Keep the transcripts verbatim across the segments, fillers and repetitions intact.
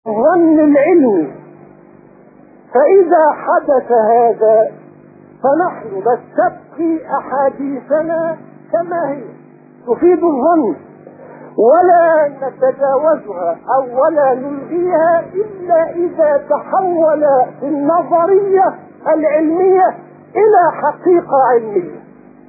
الظن العلمي. فإذا حدث هذا فنحن نستبقي أحاديثنا كما هي تفيد الظن، ولا نتجاوزها أو ولا نلغيها إلا إذا تحول في النظرية العلمية إلى حقيقة علمية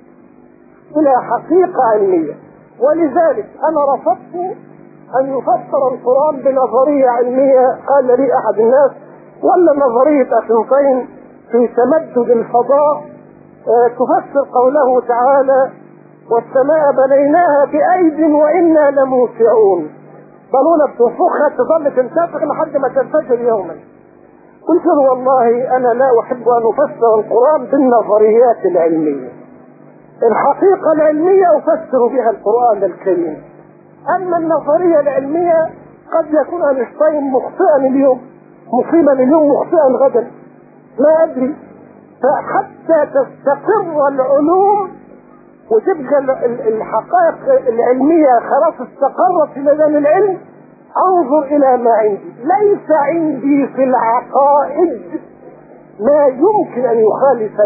إلى حقيقة علمية. ولذلك أنا رفضت أن يفسر القرآن بنظرية علمية. قال لي أحد الناس: ولا نظرية أخنطين في تمدد الفضاء تفسر قوله تعالى: والسماء بنيناها بأيد وإنا لموسعون. بالونة بتنفخها تظل تنتفخ لحد ما تنفجر يوما. قلت له: والله أنا لا أحب أن أفسر القرآن بالنظريات العلمية. الحقيقة العلمية أفسر بها القرآن الكريم. أما النظرية العلمية قد يكون أينشتاين مخطئا اليوم، مصيبا اليوم، مخطئا غدا، لا أدري. فحتى تستقر العلوم وتبقى الحقائق العلمية خلاص استقرت في ميدان العلم، انظر إلى ما عندي. ليس عندي في العقائد ما يمكن أن يخالف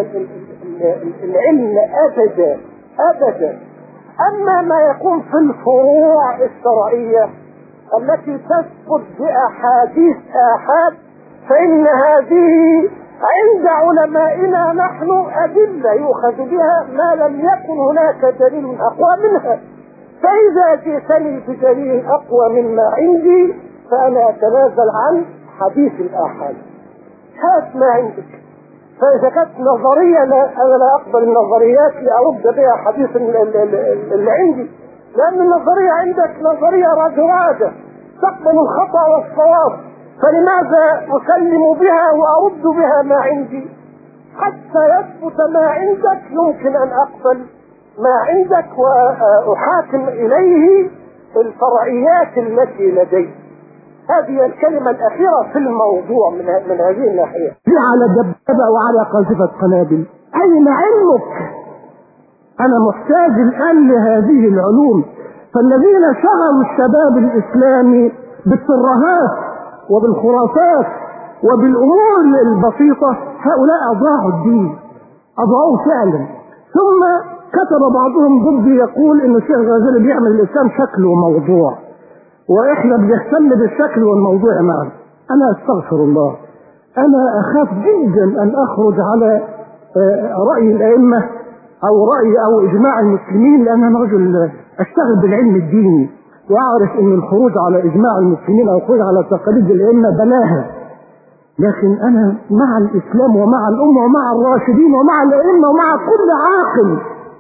العلم أبدا أبدا. أما ما يكون في الفروع الشرعية التي تثبت بأحاديث آحاد فإن هذه عند علمائنا نحن أدلة يؤخذ بها ما لم يكن هناك دليل أقوى منها. فإذا جئتني بدليل أقوى مما عندي فأنا أتنازل عن حديث الآحاد. هات ما عندك. فإذا كانت نظرية لا أنا لا أقبل النظريات لأرد بها حديث اللي عندي، لأن النظرية عندك نظرية راجعة تقبل الخطأ والصواب، فلماذا أسلم بها وأرد بها ما عندي؟ حتى يثبت ما عندك يمكن أن أقبل ما عندك وأحاكم إليه الفرعيات التي لدي. هذه الكلمة الأخيرة في الموضوع من, من هذه الناحية. على دبابة وعلى قاذفة قنابل، أين علمك؟ أنا محتاج الآن لهذه العلوم. فالذين شغلوا الشباب الإسلامي بالترهات وبالخرافات وبالأمور البسيطة هؤلاء أضاعوا الدين، أضاعوا فعلا. ثم كتب بعضهم ضدي يقول إن الشيخ الغزالي بيعمل الإسلام شكل وموضوع، وإحنا بنهتم بالشكل والموضوع معا. أنا أستغفر الله، أنا أخاف جدا أن أخرج على رأي الأئمة أو رأي أو إجماع المسلمين، لأن أنا رجل أشتغل بالعلم الديني وأعرف أن الخروج على إجماع المسلمين أو الخروج على تقاليد الأئمة بلاها. لكن أنا مع الإسلام ومع الأمة ومع الراشدين ومع الأئمة ومع كل عاقل.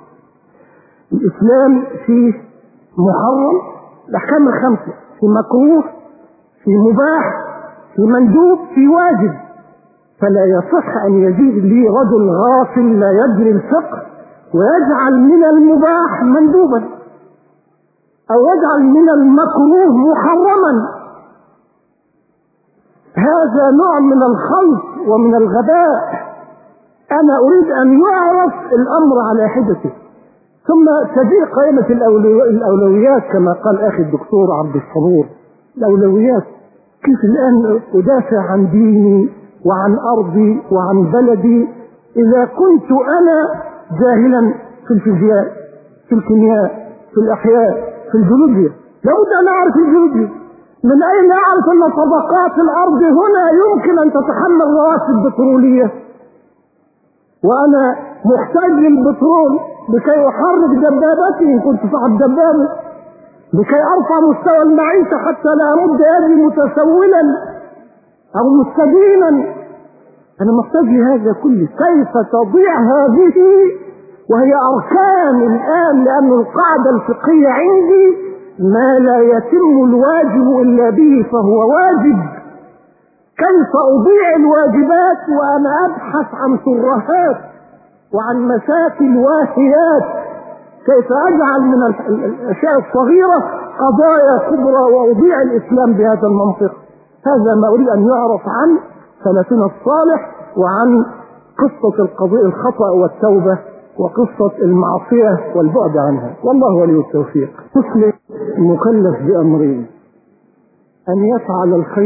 الإسلام فيه محرم، الأحكام الخمسة، في مكروه، في مباح، في مندوب، في واجب. فلا يصح أن يزيد لي رجل غافل لا يدري الفقه ويجعل من المباح مندوبا أو يجعل من المكروه محرما. هذا نوع من الخلط ومن الغباء. أنا أريد أن يعرف الأمر على حدته، ثم تجيء قائمة الأولويات كما قال أخي الدكتور عبد الصبور. الأولويات كيف الآن أدافع عن ديني وعن أرضي وعن بلدي إذا كنت أنا جاهلا في الفيزياء، في الكيمياء، في الأحياء، في الجيولوجيا؟ لابد أن أعرف الجيولوجيا. من أين أعرف أن طبقات الأرض هنا يمكن أن تتحمل رواسب بترولية، وأنا محتاج للبترول لكي أحرك دبابتي إن كنت صاحب دبابة، لكي أرفع مستوى المعيشة حتى لا أمد يدي متسولا أو مستدينا. أنا محتاج لهذا كله. كيف تضيع هذه وهي أركان الآن؟ لأن القاعدة الفقهية عندي ما لا يتم الواجب إلا به فهو واجب. كيف أضيع الواجبات وأنا أبحث عن ترهات وعن مشاكل واهيات؟ كيف أجعل من الأشياء الصغيرة قضايا كبرى وأضيع الإسلام بهذا المنطق؟ هذا ما أريد أن يعرف عن سلفنا الصالح وعن قصة القضاء الخطأ والتوبة وقصة المعصية والبعد عنها. والله ولي التوفيق. مسلم مكلف بأمرين: أن يفعل الخير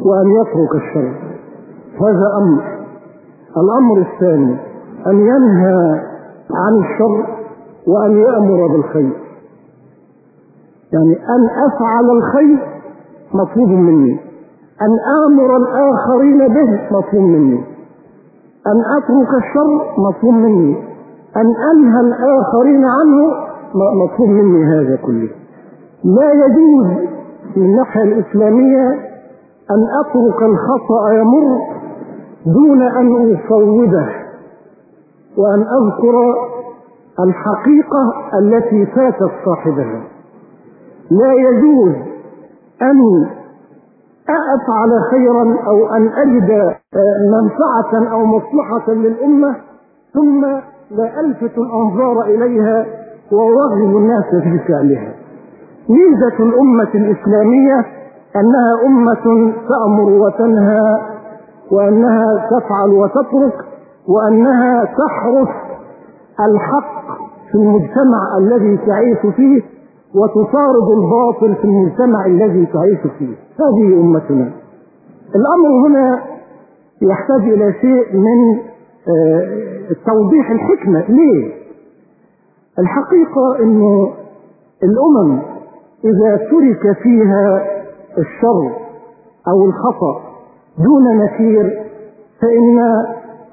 وأن يترك الشر. هذا أمر. الأمر الثاني أن ينهى عن الشر وأن يأمر بالخير. يعني أن أفعل الخير مطلوب مني، أن آمر الآخرين به مطلوب مني، أن أترك الشر مطلوب مني، أن أنهى الآخرين عنه مطلوب مني. هذا كله لا يجوز من الناحية الإسلامية أن أترك الخطأ يمر دون أن أصوبه وأن أذكر الحقيقة التي فاتت صاحبها. لا يجوز أن أفعل خيرا أو أن أجد منفعة أو مصلحة للأمة ثم لا ألفت الأنظار إليها وأرغب الناس في فعلها. ميزة الأمة الإسلامية أنها أمة تأمر وتنهى، وأنها تفعل وتترك، وأنها تحرس الحق في المجتمع الذي تعيش فيه وتطارد الباطل في المجتمع الذي تعيش فيه. هذه أمتنا. الأمر هنا يحتاج إلى شيء من توضيح الحكمة. ليه؟ الحقيقة أن الأمم إذا ترك فيها الشر أو الخطأ دون نكير فإن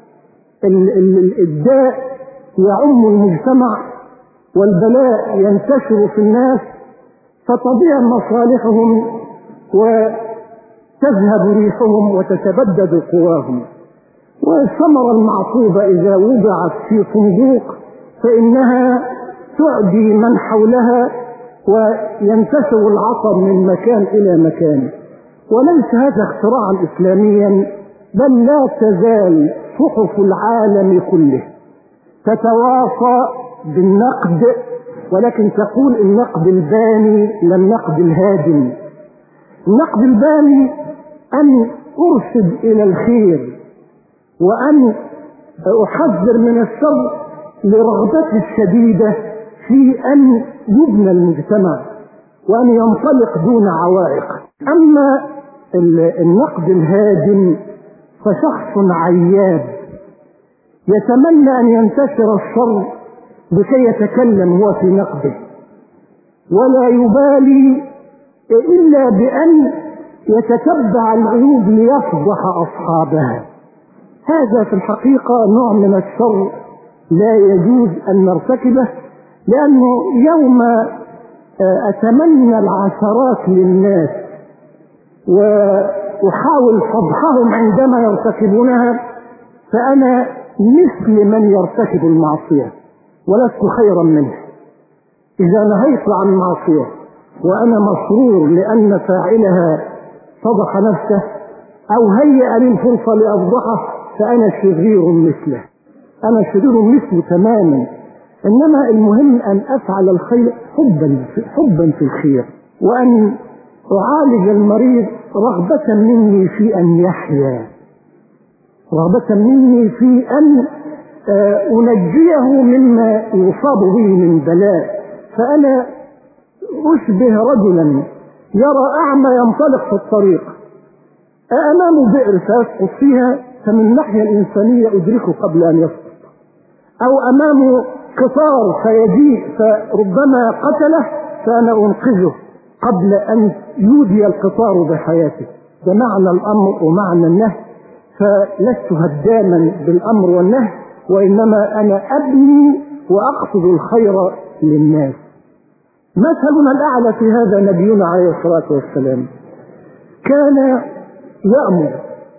الداء يعم المجتمع والبلاء ينتشر في الناس، فتضيع مصالحهم وتذهب ريحهم وتتبدد قواهم. والثمرة المعصوبة إذا وضعت في صندوق فإنها تعدي من حولها وينتشر العطر من مكان إلى مكان. وليس هذا اختراعا إسلاميا، بل لا تزال صحف العالم كله تتواصى بالنقد، ولكن تقول النقد الباني لا النقد الهادم. النقد الباني أن أرشد إلى الخير وأن أحذر من الشر لرغبتي الشديدة في أن يبنى المجتمع وأن ينطلق دون عوائق. أما النقد الهادم فشخص عياب يتمنى أن ينتشر الشر لكي يتكلم هو في نقده، ولا يبالي إلا بأن يتتبع العيوب ليفضح أصحابها. هذا في الحقيقة نوع من الشر لا يجوز أن نرتكبه، لأنه يوم أتمنى العثرات للناس وأحاول فضحهم عندما يرتكبونها فأنا مثل من يرتكب المعصية ولست خيرا منه. إذا نهيت عن معصية وأنا مسرور لأن فاعلها فضح نفسه أو هيأ لي الفرصة لأفضحه فأنا شرير مثله، أنا شرير مثله تماما. إنما المهم أن أفعل الخير حبا حبا في الخير، وأن أعالج المريض رغبة مني في أن يحيا، رغبة مني في أن أنجيه مما يصاب به من بلاء. فأنا أشبه رجلا يرى أعمى ينطلق في الطريق، أمامه بئر فيسقط فيها، فمن الناحية الإنسانية أدركه قبل أن يسقط، أو أمامه قطار فيجيء فربما قتله فأنا أنقذه قبل أن يودي القطار بحياته. ده معنى الأمر ومعنى النهي. فلست هداما بالأمر والنهي، وإنما أنا أبني وأقصد الخير للناس. مثلنا الأعلى في هذا نبينا عليه الصلاة والسلام كان يأمر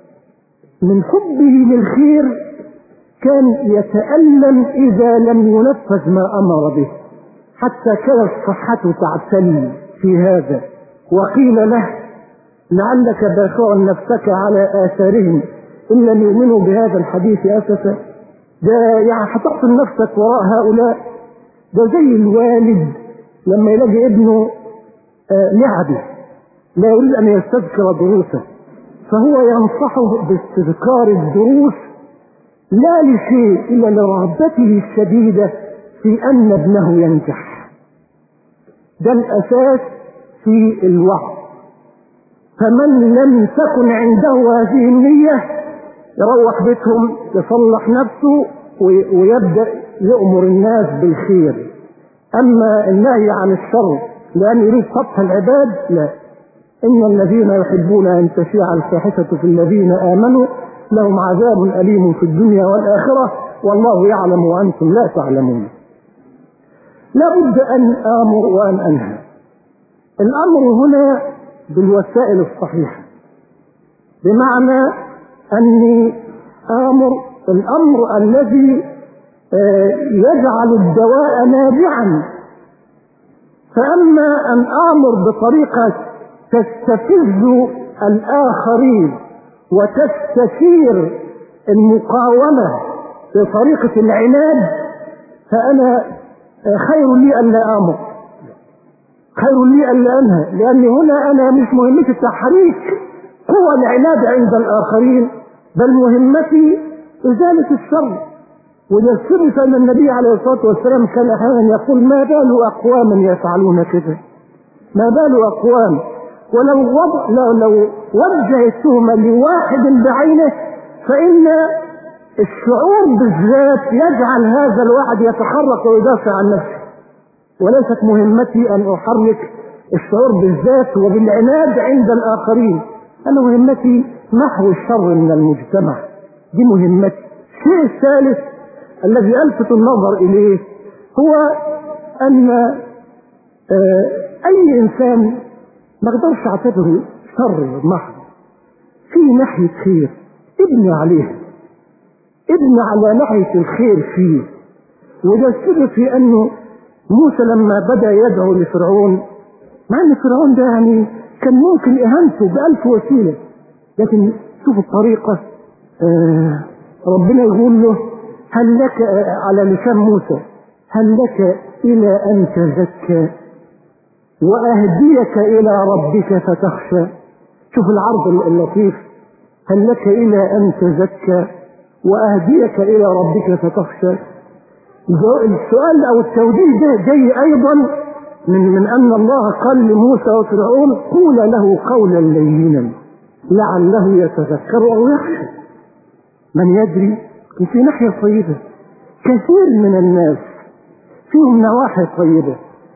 من حبه للخير، كان يتألم إذا لم ينفذ ما أمر به، حتى كانت صحته تعتل في هذا. وقيل له لعلك باخع نفسك على آثارهم إن لم يؤمنوا بهذا الحديث أسفا. ده يعني هتقتل نفسك وراء هؤلاء. ده زي الوالد لما يلاقي ابنه لعبه لا يريد أن يستذكر دروسه، فهو ينصحه باستذكار الدروس لا لشيء إلا لرغبته الشديدة في أن ابنه ينجح. ده الأساس في الوعظ. فمن لم تكن عنده هذه النية يروح بيتهم يصلح نفسه ويبدأ يأمر الناس بالخير. أما النهي عن الشر لأن يريد سطح العباد لا. إن الذين يحبون أن تشيع الفاحشة في الذين آمنوا لهم عذاب أليم في الدنيا والآخرة والله يعلم وأنتم لا تعلمون. لا بد أن آمر وأن أنهى. الأمر هنا بالوسائل الصحيحة، بمعنى أني آمر الأمر الذي يجعل الدواء نافعا. فأما أن آمر بطريقة تستفز الآخرين وتستثير المقاومة بطريقة العناد فأنا خير لي أن لا آمر، خير لي أن لا أنهى، لأن هنا أنا مش مهمتي تحريك قوى العناد عند الآخرين، بل مهمتي إزالة الشر. وده ثبت أن النبي عليه الصلاة والسلام كان أحيانا يقول ما بال أقوام يفعلون كذا، ما بال أقوام، ولو وضع لو, لو وجه التهمة لواحد بعينه فإن الشعور بالذات يجعل هذا الواحد يتحرك ويدافع عن نفسه، وليست مهمتي أن أحرك الشعور بالذات وبالعناد عند الآخرين. أنا مهمتي محو الشر من المجتمع، دي مهمتي. الشيء الثالث الذي ألفت النظر إليه هو أن أي إنسان ما اقدرش اعتبره شر محض، في ناحية خير ابني عليه، ابني على ناحية الخير فيه. وده السبب في أنه موسى لما بدأ يدعو لفرعون، مع أن فرعون ده يعني كان ممكن إهانته بألف وسيلة، لكن شوف الطريقة. آه ربنا يقول له هل لك على لسان موسى هل لك إلى أن تزكى وأهديك إلى ربك فتخشى. شوف العرض اللطيف، هل لك إلى أن تزكى وأهديك إلى ربك فتخشى. السؤال أو التوجيه ده جاي أيضا من, من أن الله قال لموسى وفرعون قول له قولا لينا لعله يتذكر أو يخشى. من يدري. في ناحية طيبة، كثير من الناس فيهم نواحي طيبة.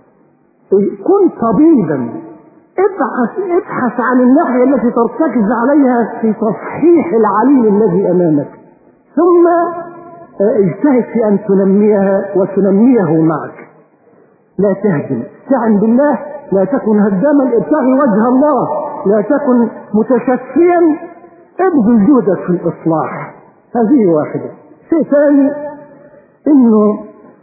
كن طبيبا، ابحث ابحث عن الناحية التي ترتكز عليها في تصحيح العليل الذي أمامك، ثم اجتهد في أن تنميها وتنميه معك. لا تهدم، استعن بالله، لا تكن هداما، ابتغي وجه الله، لا تكن متشفيا، ابذل جهدك في الإصلاح. هذه واحدة. شيء ثاني انه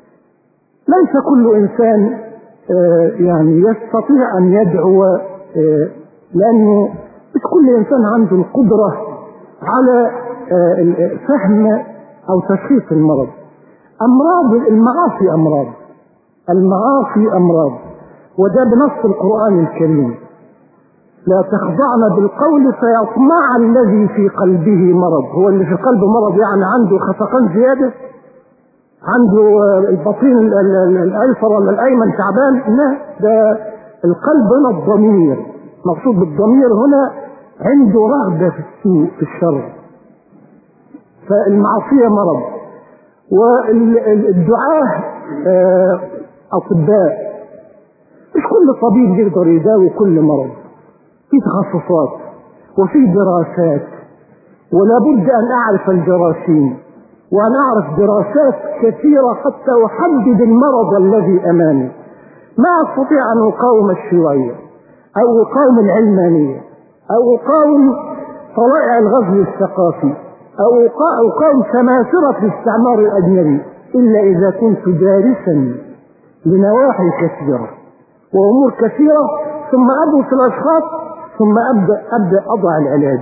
ليس كل انسان آه يعني يستطيع ان يدعو، آه لانه مش كل انسان عنده القدرة على آه فهم او تشخيص المرض. امراض المعاصي امراض، المعاصي امراض، وده بنص القرآن الكريم. لا تخضعن بالقول فيطمع الذي في قلبه مرض. هو اللي في قلبه مرض يعني عنده خفقان زيادة، عنده البطين الايسر ولا الايمن تعبان؟ لا، ده القلب هنا الضمير، مقصود بالضمير هنا عنده رغبة في السوء في الشر. فالمعصية مرض، والدعاة اطباء، مش كل طبيب يقدر يداوي كل مرض، في تخصصات وفي دراسات، ولا بد أن أعرف الجراثيم وأن أعرف دراسات كثيرة حتى أحدد المرض الذي أمامي. ما أستطيع أن أقاوم الشيوعية أو أقاوم العلمانية أو أقاوم طلائع الغزو الثقافي أو أقاوم سماسرة الاستعمار الأجنبي إلا إذا كنت دارسا لنواحي كثيرة وأمور كثيرة، ثم أدرس الأشخاص، ثم أبدأ أبدأ أضع العلاج.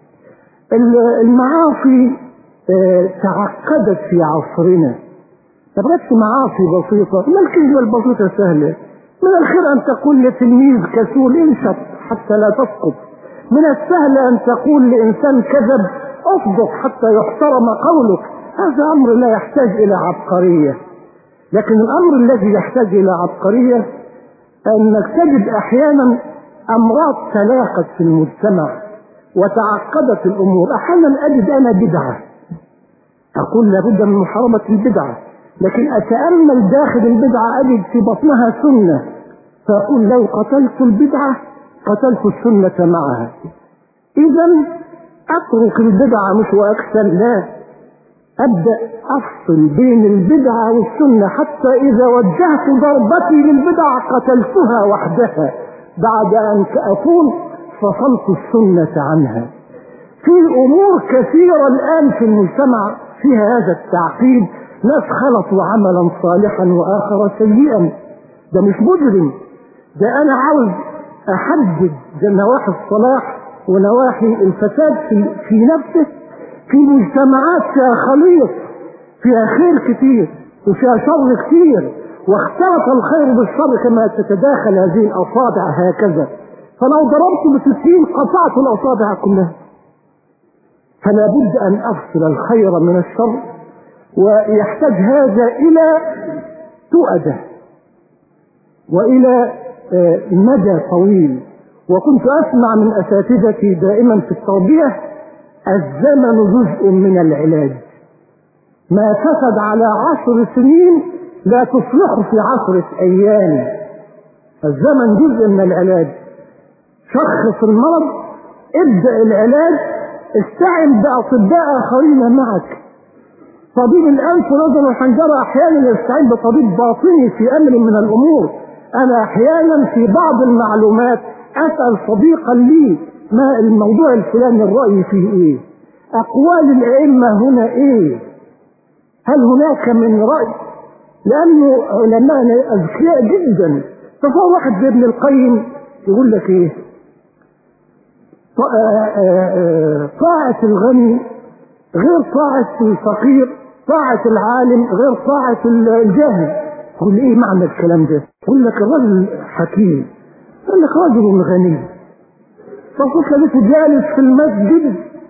المعاصي تعقدت في عصرنا، تبقى معاصي بسيطة. ما الكلمة البسيطة سهلة؟ من الخير أن تقول لتلميذ كسول انشط حتى لا تسقط، من السهل أن تقول لإنسان كذب اصدق حتى يحترم قولك. هذا أمر لا يحتاج إلى عبقرية. لكن الأمر الذي يحتاج إلى عبقرية أنك تجد أحيانا أمراض تلاقت في المجتمع وتعقدت الأمور. أحيانا أجد أنا بدعة أقول لابد من محاربة البدعة، لكن أتأمل داخل البدعة أجد في بطنها سنة، فأقول لو قتلت البدعة قتلت السنة معها. إذا أترك البدعة مش وأكسل، لا، أبدأ أفصل بين البدعة والسنة، حتى إذا وجهت ضربتي للبدعة قتلتها وحدها بعد أن أكون فصلت السنة عنها. في أمور كثيرة الآن في المجتمع فيها هذا التعقيد، ناس خلطوا عملا صالحا وآخر سيئا. ده مش مجرم، ده أنا عاوز أحدد نواحي الصلاح ونواحي الفساد في, في نفسه، في مجتمعات فيها خليط، فيها خير كتير وفيها شر كتير، واختلط الخير بالشر كما تتداخل هذه الأصابع هكذا. فلو ضربت بسكين قطعت الأصابع كلها. فلا بد أن أفصل الخير من الشر، ويحتاج هذا إلى تؤدة وإلى مدى طويل. وكنت أسمع من أساتذتي دائما في التربية: الزمن جزء من العلاج، ما فسد على عشر سنين لا تصلحه في عشرة أيام. الزمن جزء من العلاج. شخص المرض، ابدأ العلاج، استعن بأطباء آخرين معك. طبيب الأنف والأذن والحنجرة أحيانا يستعين بطبيب باطني في أمر من الأمور. أنا أحيانا في بعض المعلومات أسأل صديقا لي: ما الموضوع الفلاني الرأي فيه إيه؟ أقوال الأئمة هنا إيه؟ هل هناك من رأي؟ لأنه علماء أذكياء جدا. فهو واحد زي ابن القيم يقول لك إيه؟ طاعة الغني غير طاعة الفقير، طاعة العالم غير طاعة الجاهل. يقول إيه معنى الكلام ده؟ يقول لك الرجل حكيم، يقول لك رجل غني، فقلت لك جالس في المسجد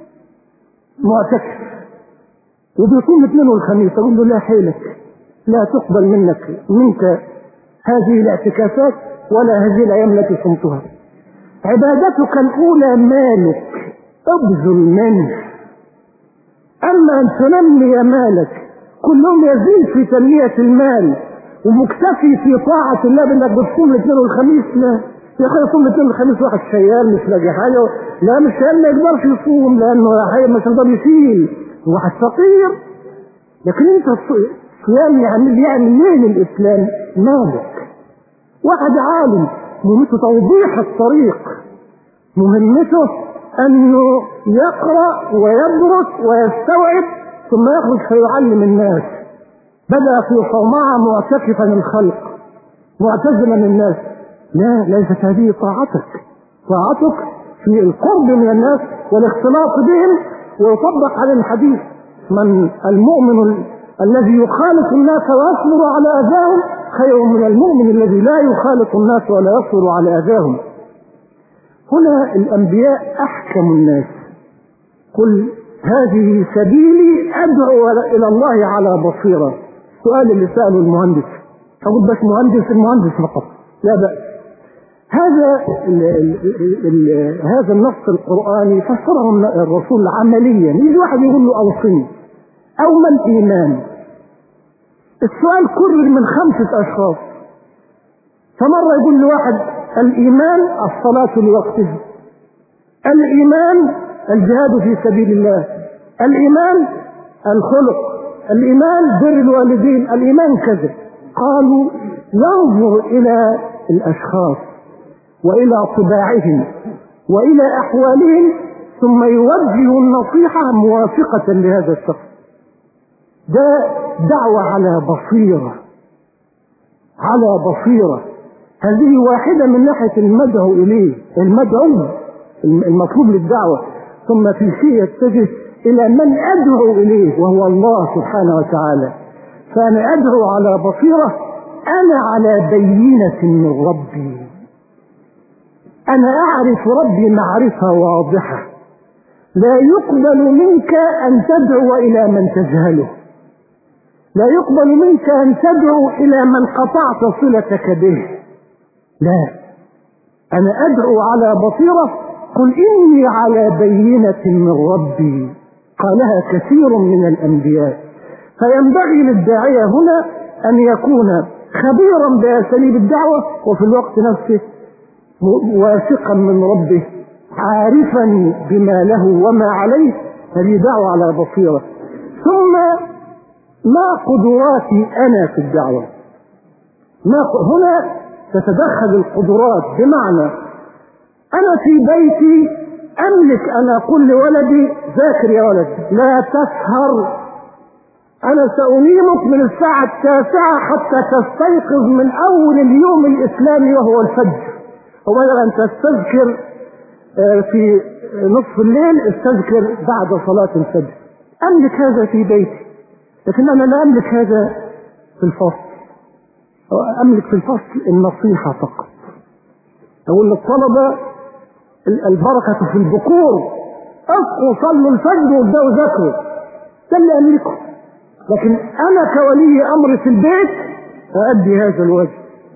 معتكف وبيصوم الاثنين والخميس، اقول له لا حيلك، لا تقبل منك منك هذه الاعتكافات ولا هذه الايام التي صمتها. عبادتك الاولى مالك، ابذل منه. اما ان تنمي مالك كل يوم يزيد في تنمية المال ومكتفي في طاعة الله بانك بتصوم الاثنين والخميس، لا يا اخي يصوم الاثنين والخميس واحد شيال مش لاقي حاجه، لا مش شيال ما يقدرش يصوم لانه حي مش يقدر يشيل، واحد فقير. لكن انت الصيام يعمل يعمل ليه الاسلام؟ مالك. واحد عالم مهمته توضيح الطريق، مهمته انه يقرا ويدرس ويستوعب ثم يخرج فيعلم الناس. بدا في صومعه معتكفا الخلق معتزلا الناس، لا، ليست هذه طاعتك. طاعتك في القرب من الناس والاختلاط بهم، ويطبق على الحديث: من المؤمن ال... الذي يخالط الناس ويصبر على اذاهم خير من المؤمن الذي لا يخالط الناس ولا يصبر على اذاهم. هنا الانبياء احكم الناس. قل هذه سبيلي ادعو الى الله على بصيره. السؤال اللي ساله المهندس، اقول بس مهندس المهندس فقط لا بأس. هذا ال ال ال هذا النص القرآني فسره الرسول عمليا. يجي واحد يقول له اوصني او ما الايمان؟ السؤال كرر من خمسة اشخاص. فمرة يقول لواحد: الايمان الصلاة لوقتها، الايمان الجهاد في سبيل الله، الايمان الخلق، الايمان بر الوالدين، الايمان كذا. قالوا: ينظر الى الاشخاص والى طباعهم والى احوالهم ثم يوجه النصيحة موافقة لهذا الشخص. ده دعوة على بصيرة، على بصيرة. هذه واحدة من ناحية المدعو اليه، المدعو المطلوب للدعوة. ثم في شيء يتجه الى من ادعو اليه وهو الله سبحانه وتعالى. فانا ادعو على بصيرة، انا على بينة من ربي، انا اعرف ربي معرفة واضحة. لا يقبل منك ان تدعو الى من تجهله، لا يقبل منك ان تدعو الى من قطعت صلتك به، لا، أنا أدعو على بصيرة، قل إني على بينة من ربي، قالها كثير من الأنبياء. فينبغي للداعية هنا أن يكون خبيرا بأساليب الدعوة، وفي الوقت نفسه واثقا من ربه، عارفا بما له وما عليه. هذه دعوة على بصيرة. ثم ما قدراتي أنا في الدعوة؟ ما هنا تتدخل القدرات، بمعنى أنا في بيتي أملك أن أقول لولدي ذاكر يا ولد، لا تسهر، أنا سأنيمك من الساعة التاسعة حتى تستيقظ من أول اليوم الإسلامي وهو الفجر، وبدل أن تستذكر في نصف الليل استذكر بعد صلاة الفجر. أملك هذا في بيتي، لكن أنا لا أملك هذا في الفصل. أملك في الفصل النصيحة فقط. أقول للطلبة البركة في البكور، اصحوا صلوا الفجر وابدأوا ذاكروا، ده اللي أملكه. لكن أنا كولي أمر في البيت أؤدي هذا الواجب.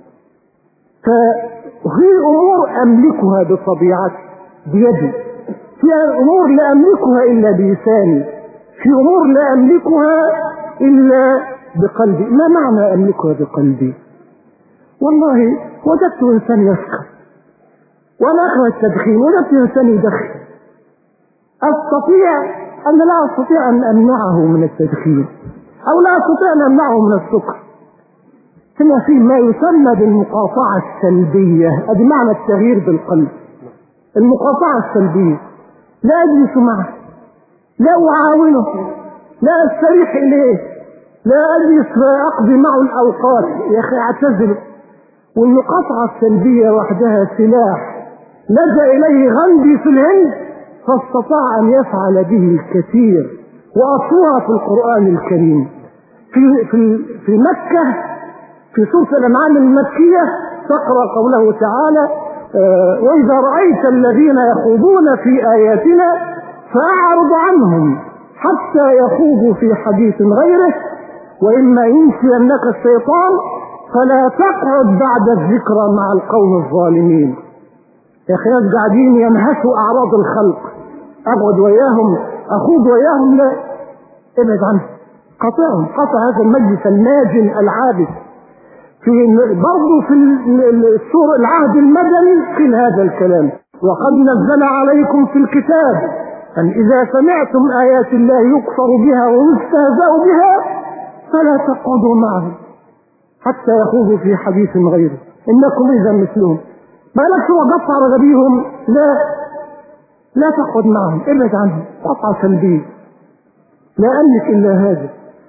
ففي أمور أملكها بطبيعتي بيدي، في أمور لا أملكها إلا بلساني، في أمور لا أملكها إلا بقلبي. ما معنى أملكها بقلبي؟ والله وجدت إنسان يسكر وأنا أكره التدخين، وجدت إنسان يدخن، أستطيع أن لا أستطيع أن أمنعه من التدخين، أو لا أستطيع أن أمنعه من السكر. هنا في ما يسمى بالمقاطعة السلبية، هذا معنى التغيير بالقلب. المقاطعة السلبية، لا أجلس معه، لا أعاونه، لا أستريح إليه، لا أجلس أقضي معه الأوقات، يا أخي أعتزل. والمقاطعة السلبية وحدها سلاح لجأ إليه غاندي في الهند فاستطاع أن يفعل به الكثير، وأصلها في القرآن الكريم. في في في مكة في سورة الأنعام المكية تقرأ قوله تعالى: آه وإذا رأيت الذين يخوضون في آياتنا فأعرض عنهم حتى يخوضوا في حديث غيره، وإما ينسينك الشيطان فلا تقعد بعد الذكرى مع القوم الظالمين. يا أخي ناس قاعدين ينهشوا أعراض الخلق، أقعد وياهم أخوض وياهم؟ لا، ابعد عنهم، قطعهم، قطع هذا المجلس الماجن العابث. في برضه في السورة العهد المدني في هذا الكلام: وقد نزل عليكم في الكتاب أن إذا سمعتم آيات الله يكفر بها ويستهزأ بها فلا تقعدوا معهم حتى يخوضوا في حديث غيره إنكم إذا مثلهم. ما لكش وقطع رغبيهم، لا لا تقعد معهم، ابعد عنهم، قطع سلبي، لا أملك إلا هذا.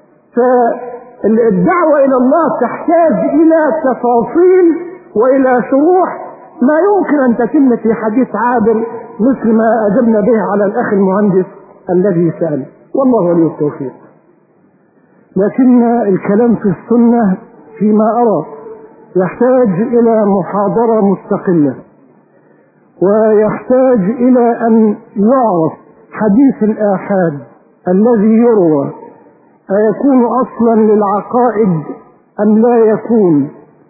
فالدعوة إلى الله تحتاج إلى تفاصيل وإلى شروح ما يمكن أن تتم في حديث عابر مثل ما أجبنا به على الأخ المهندس الذي سأل، والله ولي التوفيق. لكن الكلام في السنة فيما أرى يحتاج إلى محاضرة مستقلة، ويحتاج إلى أن يعرف حديث الآحاد الذي يروى أيكون أصلا للعقائد أم لا يكون،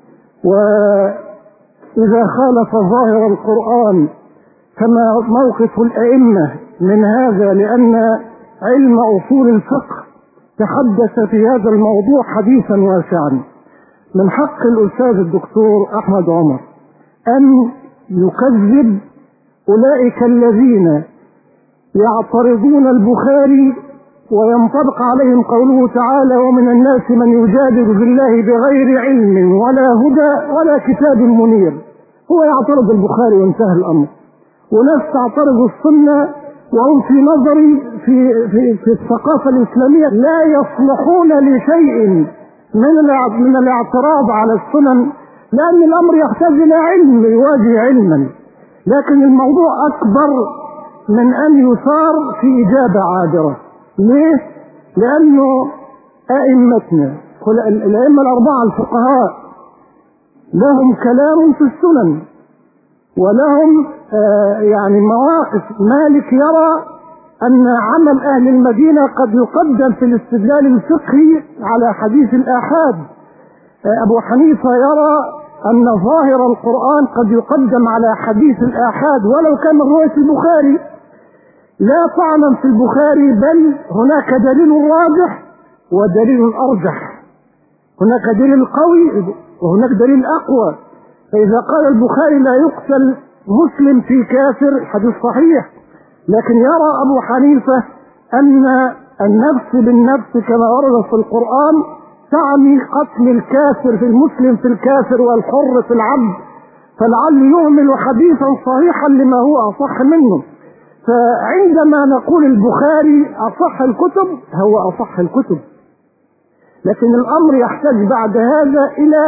وإذا خالف ظاهر القرآن فما موقف الأئمة من هذا، لأن علم أصول الفقه تحدث في هذا الموضوع حديثا واسعا. من حق الأستاذ الدكتور أحمد عمر أن يكذب أولئك الذين يعترضون البخاري وينطبق عليهم قوله تعالى: ومن الناس من يجادل في الله بغير علم ولا هدى ولا كتاب منير. هو يعترض البخاري وانتهى الأمر، وناس تعترض السنة وهم في نظري في, في, في الثقافة الإسلامية لا يصلحون لشيء من من الاعتراض على السنن، لأن الأمر يحتاج إلى علم يواجه علما. لكن الموضوع أكبر من أن يثار في إجابة عابرة. ليه؟ لأنه أئمتنا الأئمة الأربعة الفقهاء لهم كلام في السنن، ولهم آه يعني مواقف. مالك يرى أن عمل أهل المدينة قد يقدم في الاستدلال الفقهي على حديث الآحاد. آه أبو حنيفة يرى أن ظاهر القرآن قد يقدم على حديث الآحاد ولو كان من رواية البخاري، لا طعنا في البخاري، بل هناك دليل راجح ودليل أرجح، هناك دليل قوي وهناك دليل أقوى. فإذا قال البخاري لا يقتل مسلم في كافر، حديث صحيح، لكن يرى أبو حنيفة أن النفس بالنفس كما ورد في القرآن تعني قتل الكافر في المسلم في الكافر والحر في العبد، فلعل يهمل حديثا صحيحا لما هو أصح منه. فعندما نقول البخاري أصح الكتب، هو أصح الكتب، لكن الأمر يحتاج بعد هذا إلى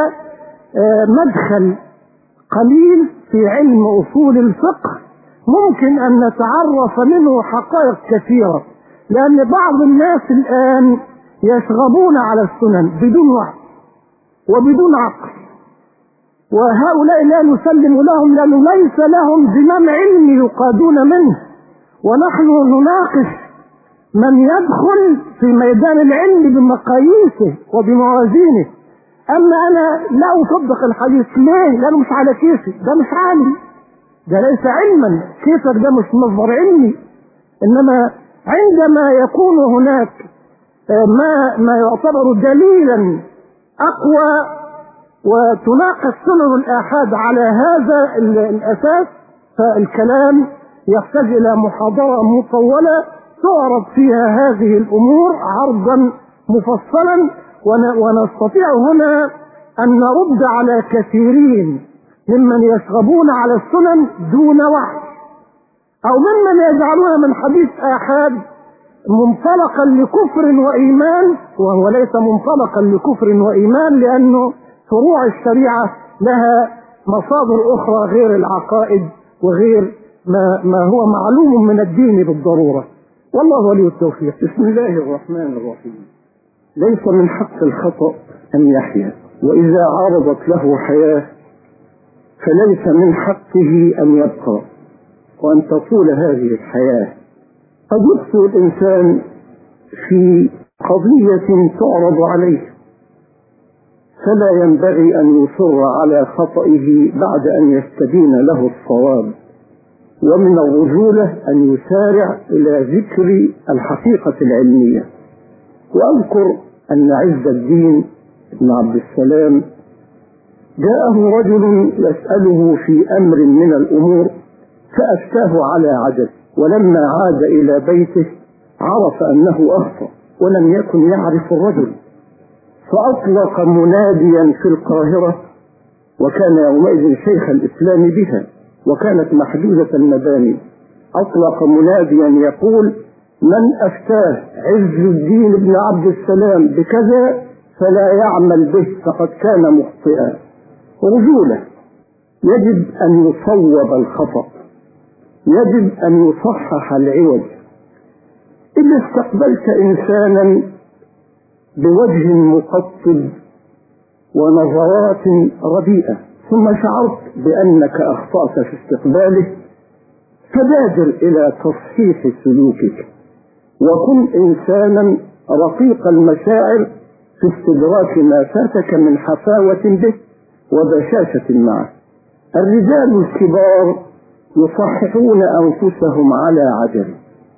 مدخل قليل في علم أصول الفقه ممكن أن نتعرف منه حقائق كثيرة، لأن بعض الناس الآن يشغبون على السنن بدون وعي وبدون عقل، وهؤلاء لا نسلم لهم لأنه ليس لهم زمام علمي يقادون منه، ونحن نناقش من يدخل في ميدان العلم بمقاييسه وبموازينه. أما أنا لا أصدق الحديث، ليه؟ لأنه مش على كيفي، ده مش عالم، ده ليس علما، كيفك ده مش مصدر علمي. إنما عندما يكون هناك ما ما يعتبر دليلا أقوى وتناقش سنن الآحاد على هذا الأساس، فالكلام يحتاج إلى محاضرة مطولة تعرض فيها هذه الأمور عرضا مفصلا، ونستطيع هنا أن نرد على كثيرين ممن يشغبون على السنن دون وعي، أو ممن يجعلون من حديث آحاد منطلقا لكفر وإيمان، وهو ليس منطلقا لكفر وإيمان، لأنه فروع الشريعة لها مصادر أخرى غير العقائد وغير ما, ما هو معلوم من الدين بالضرورة. والله ولي التوفيق. بسم الله الرحمن الرحيم. ليس من حق الخطأ أن يحيا، وإذا عرضت له حياة فليس من حقه أن يبقى وأن تطول هذه الحياة. قد يخطئ الإنسان في قضية تعرض عليه، فلا ينبغي أن يصر على خطئه بعد أن يستبين له الصواب، ومن الرجولة أن يسارع إلى ذكر الحقيقة العلمية. وأذكر أن عز الدين بن عبد السلام جاءه رجل يسأله في أمر من الأمور فأفتاه على عجز، ولما عاد إلى بيته عرف أنه أخطأ ولم يكن يعرف الرجل، فأطلق مناديا في القاهرة، وكان يومئذ شيخ الإسلام بها وكانت محدودة المباني، أطلق مناديا يقول: من أفتاه عز الدين بن عبد السلام بكذا فلا يعمل به فقد كان مخطئا. رجولة، يجب أن يصوب الخطأ، يجب أن يصحح العوج. إذا استقبلت إنسانا بوجه مقطب ونظرات رديئة ثم شعرت بأنك أخطأت في استقباله، فبادر إلى تصحيح سلوكك، وكن إنسانا رقيق المشاعر في استدراك ما فاتك من حفاوة به وبشاشة معه. الرجال الكبار يصححون أنفسهم على عجل.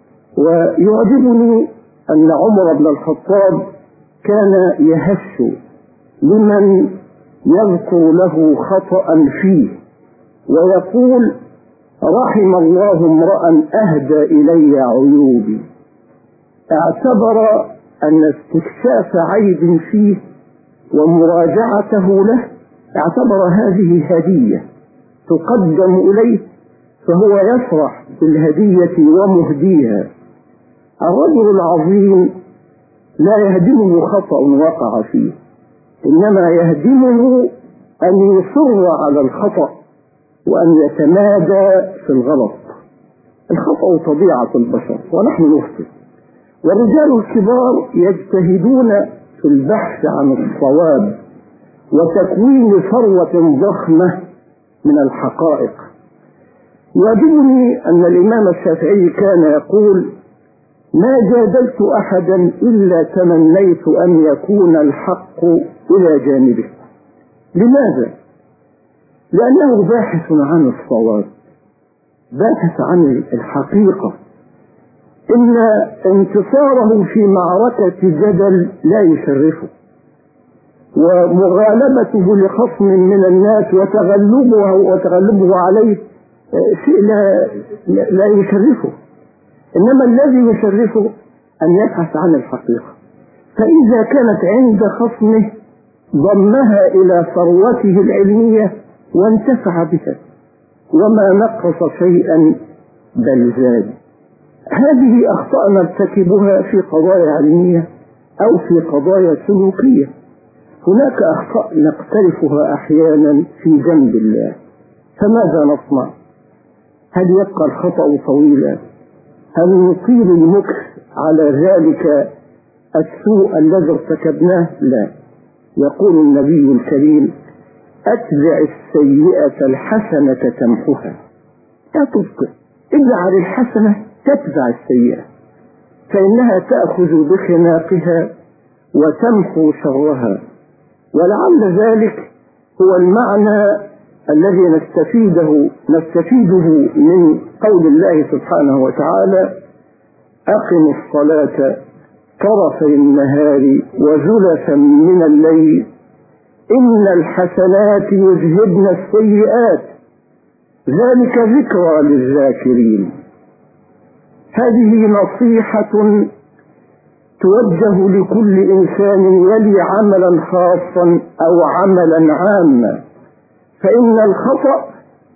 ويعجبني أن عمر بن الخطاب كان يهش لمن يذكر له خطأ فيه ويقول: رحم الله امرأ أهدى إلي عيوبي. اعتبر أن استكشاف عيب فيه ومراجعته له، اعتبر هذه هدية تقدم إليه، فهو يفرح بالهدية ومهديها. الرجل العظيم لا يهدمه خطأ وقع فيه، إنما يهدمه أن يصر على الخطأ وأن يتمادى في الغلط. الخطأ طبيعة البشر ونحن نخطئ، والرجال الكبار يجتهدون في البحث عن الصواب وتكوين ثروة ضخمة من الحقائق. يعجبني أن الإمام الشافعي كان يقول: ما جادلت أحدا إلا تمنيت أن يكون الحق إلى جانبه. لماذا؟ لأنه باحث عن الصواب، باحث عن الحقيقة. إن انتصاره في معركة جدل لا يشرفه، ومغالبته لخصم من الناس وتغلبه وتغلبه عليه شيء لا, لا يشرفه، إنما الذي يشرفه أن يبحث عن الحقيقة. فإذا كانت عند خصمه ضمها إلى ثروته العلمية وانتفع بها وما نقص شيئا بل زاد. هذه أخطاء نرتكبها في قضايا علمية أو في قضايا سلوكية. هناك أخطاء نقترفها أحيانا في جنب الله، فماذا نصنع؟ هل يبقى الخطأ طويلا؟ هل نطيل المكث على ذلك السوء الذي ارتكبناه؟ لا. يقول النبي الكريم: أتبع السيئة الحسنة تمحها. لا تبقى، اجعل الحسنة تتبع السيئة، فإنها تأخذ بخناقها وتمحو شرها. ولعل ذلك هو المعنى الذي نستفيده نستفيده من قول الله سبحانه وتعالى: أقم الصلاة طرفي النهار وزلفا من الليل إن الحسنات يذهبن السيئات ذلك ذكرى للذاكرين. هذه نصيحة توجه لكل إنسان يلي عملا خاصا أو عملا عاما، فإن الخطأ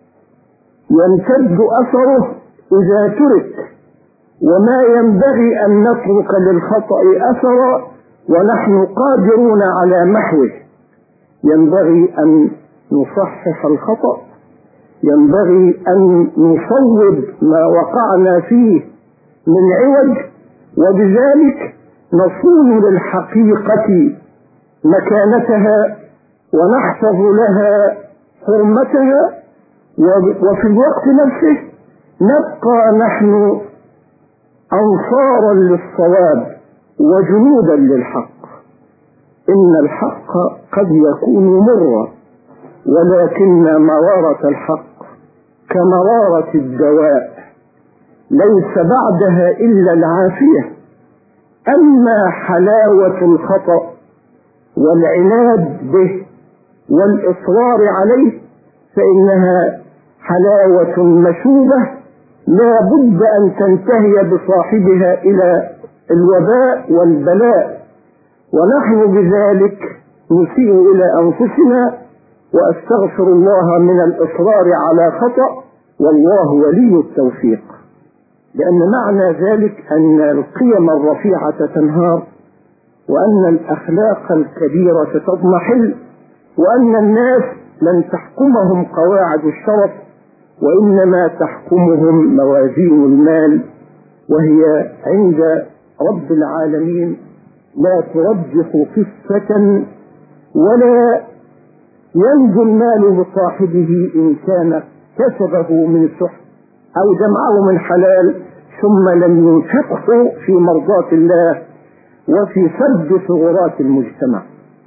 يمتد أثره إذا ترك، وما ينبغي أن نترك للخطأ أثرا ونحن قادرون على محوه. ينبغي أن نصحح الخطأ، ينبغي أن نصوب ما وقعنا فيه من عوج، وبذلك نصون للحقيقة مكانتها ونحفظ لها حرمتها، وفي الوقت نفسه نبقى نحن أنصارا للصواب وجنودا للحق. إن الحق قد يكون مرا، ولكن مرارة الحق كمرارة الدواء ليس بعدها إلا العافية. أما حلاوة الخطأ والعناد به والإصرار عليه فإنها حلاوة مشوبة لا بد أن تنتهي بصاحبها إلى الوباء والبلاء، ونحن بذلك نسيء إلى أنفسنا. وأستغفر الله من الإصرار على خطأ، والله ولي التوفيق، لأن معنى ذلك أن القيم الرفيعة تنهار، وأن الأخلاق الكبيرة تضمحل، وأن الناس لن تحكمهم قواعد الشرف، وإنما تحكمهم موازين المال، وهي عند رب العالمين لا ترجح كفة ولا ينجو المال بصاحبه إن كان كسبه من سحت أو جمعه من حلال ثم لم ينفقه في مرضاة الله وفي سد ثغرات المجتمع.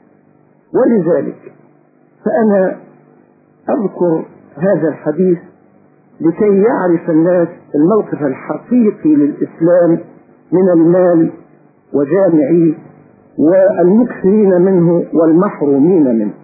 ولذلك فأنا أذكر هذا الحديث لكي يعرف الناس الموقف الحقيقي للإسلام من المال وجامعيه والمكثرين منه والمحرومين منه.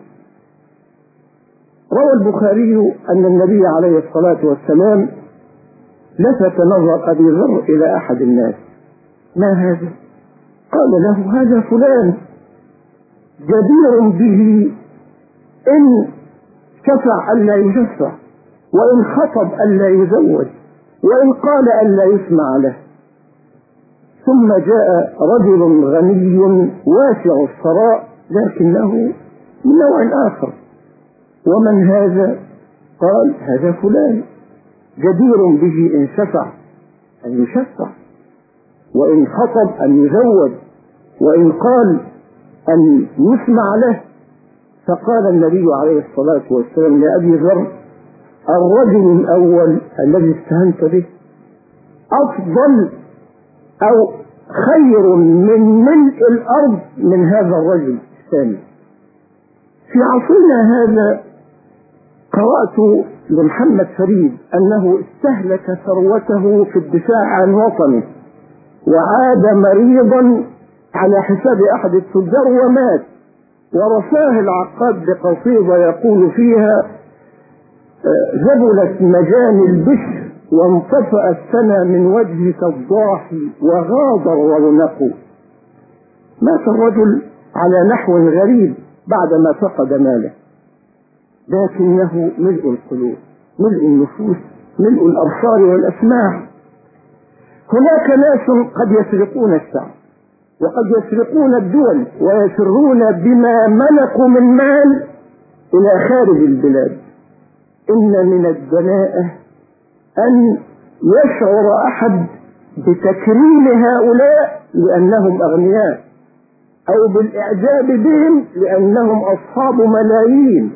روى البخاري أن النبي عليه الصلاة والسلام لفت نظر أبي ذر إلى أحد الناس: ما هذا؟ قال له: هذا فلان جدير به إن شفع ألا يشفع، وإن خطب ألا يزوج، وإن قال ألا يسمع له. ثم جاء رجل غني واسع الثراء لكنه من نوع آخر: ومن هذا؟ قال: هذا فلان جدير به إن شفع أن يشفع، وإن خطب أن يزوج، وإن قال أن يسمع له. فقال النبي عليه الصلاة والسلام لأبي ذر: الرجل الأول الذي استهنت به أفضل أو خير من ملء الأرض من هذا الرجل الثاني. في عصرنا هذا قرأت لمحمد فريد أنه استهلك ثروته في الدفاع عن وطنه وعاد مريضا على حساب أحد التجار ومات، ورثاه العقاد بقصيدة يقول فيها: ذبلت مجاني البشر وانطفأ السنى من وجهك الضاحي وغاض الرونق. مات الرجل على نحو غريب بعدما فقد ماله، لكنه ملء القلوب، ملء النفوس، ملء الأبصار والأسماع. هناك ناس قد يسرقون الشعب وقد يسرقون الدول ويسرون بما ملكوا من مال إلى خارج البلاد. إن من الدناءة أن يشعر أحد بتكريم هؤلاء لأنهم أغنياء، أو بالإعجاب بهم لأنهم أصحاب ملايين.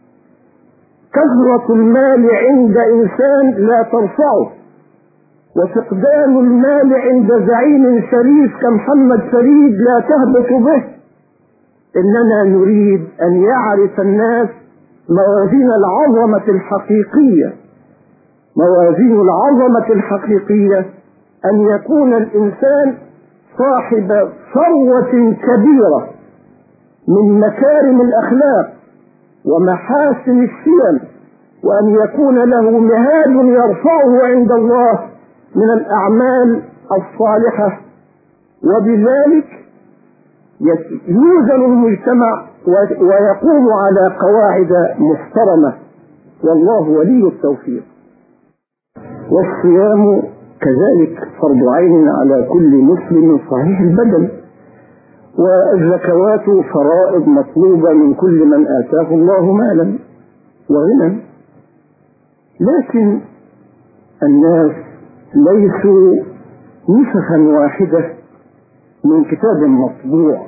كثرة المال عند إنسان لا ترفعه، وفقدان المال عند زعيم شريف كمحمد فريد لا تهبط به. إننا نريد أن يعرف الناس موازين العظمة الحقيقية. موازين العظمة الحقيقية أن يكون الإنسان صاحب ثروة كبيرة من مكارم الأخلاق ومحاسن السير، وأن يكون له مهاد يرفعه عند الله من الأعمال الصالحة، وبذلك يوزن المجتمع ويقوم على قواعد محترمة، والله ولي التوفيق. والصيام كذلك فرض عين على كل مسلم صحيح البدن، والزكوات فرائض مطلوبة من كل من آتاه الله مالا وغنى. لكن الناس ليسوا نسخا واحدة من كتاب مطبوع،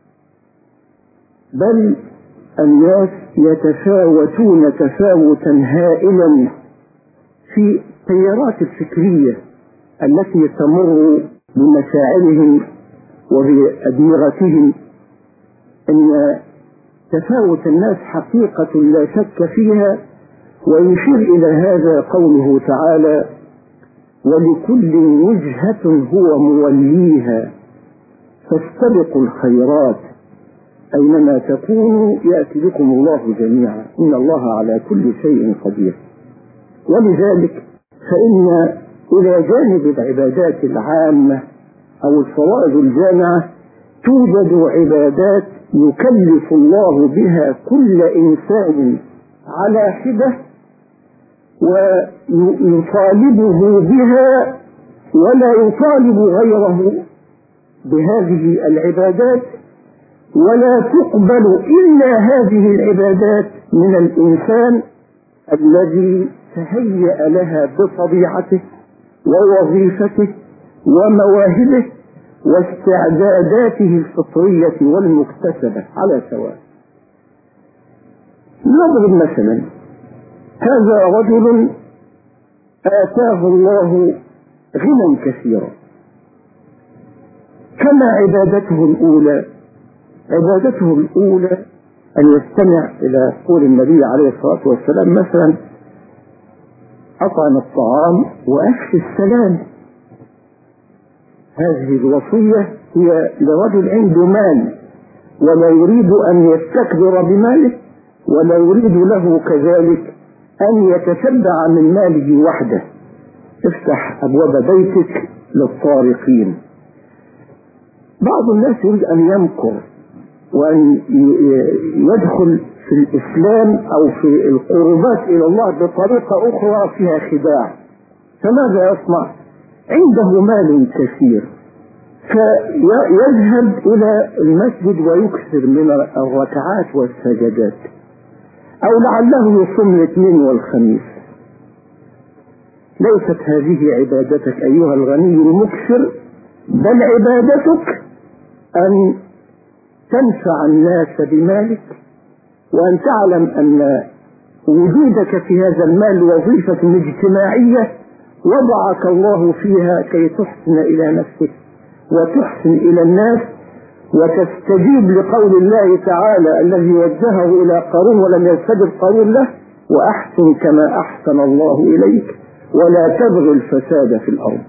بل الناس يتفاوتون تفاوتا هائلا في التيارات الفكرية التي تمر بمشاعرهم وبأدمغتهم. أن تفاوت الناس حقيقة لا شك فيها، ويشير إلى هذا قوله تعالى: ولكل وجهة هو موليها فاستبقوا الخيرات أينما تكونوا يأتي بكم الله جميعا إن الله على كل شيء قدير. ولذلك فإن إلى جانب العبادات العامة أو الفرائض الجامعة توجد عبادات يكلف الله بها كل إنسان على حدة ويطالبه بها، ولا يطالب غيره بهذه العبادات، ولا تقبل إلا هذه العبادات من الإنسان الذي تهيأ لها بطبيعته ووظيفته ومواهبه واستعداداته الفطرية والمكتسبة على سواء. نضرب مثلا: هذا رجل آتاه الله غنى كثيرا، كما عبادته الأولى. عبادته الأولى أن يستمع إلى قول النبي عليه الصلاة والسلام مثلا: أطعم الطعام وأفشي السلام. هذه الوصية هي لرجل عنده مال ولا يريد أن يستكبر بماله، ولا يريد له كذلك أن يتشبع من ماله وحده. افتح أبواب بيتك للطارقين. بعض الناس يريد أن يمكر وأن يدخل في الإسلام أو في القربات إلى الله بطريقة أخرى فيها خداع. فماذا يصنع؟ عنده مال كثير فيذهب إلى المسجد ويكثر من الركعات والسجدات، أو لعله يصوم الاثنين والخميس. ليست هذه عبادتك أيها الغني المكثر، بل عبادتك أن تنفع الناس بمالك، وأن تعلم أن وجودك في هذا المال وظيفة اجتماعية وضعك الله فيها كي تحسن إلى نفسك وتحسن إلى الناس، وتستجيب لقول الله تعالى الذي وجهه إلى قارون ولم يستجب قارون له: وأحسن كما أحسن الله إليك ولا تبغ الفساد في الأرض.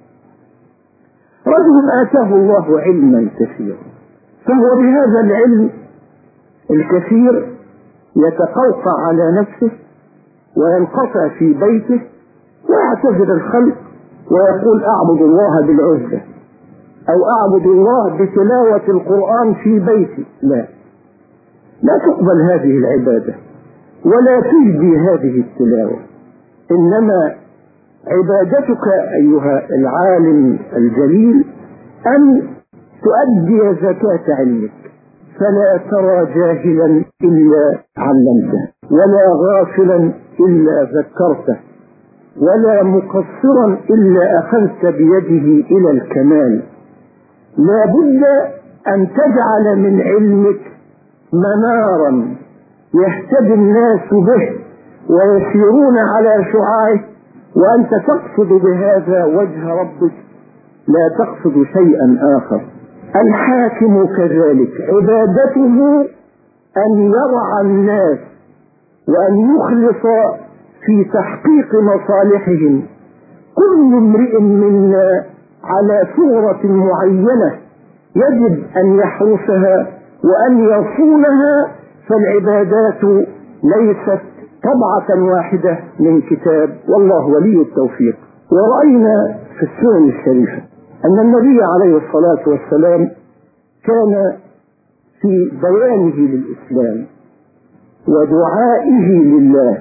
رجل آتاه الله علما كثيرا، فهو بهذا العلم الكثير يتقوقع على نفسه وينقطع في بيته ويعتذر الخلق ويقول أعبد الله بالعزة أو أعبد الله بتلاوة القرآن في بيتي. لا، لا تقبل هذه العبادة ولا تجدي هذه التلاوة، إنما عبادتك أيها العالم الجليل أن تؤدي زكاة علمك، فلا ترى جاهلا إلا علمته، ولا غافلا إلا ذكرته، ولا مقصرا إلا أخذت بيده إلى الكمال. لا بد أن تجعل من علمك منارا يهتدي الناس به ويسيرون على شعاعه، وأنت تقصد بهذا وجه ربك لا تقصد شيئا آخر. الحاكم كذلك عبادته أن يرعى الناس وأن يخلص في تحقيق مصالحهم. كل امرئ منا على صورة معينة يجب أن يحرسها وأن يصونها، فالعبادات ليست طبعة واحدة من كتاب، والله ولي التوفيق. ورأينا في السنن الشريفة أن النبي عليه الصلاة والسلام كان في بيانه للإسلام ودعائه لله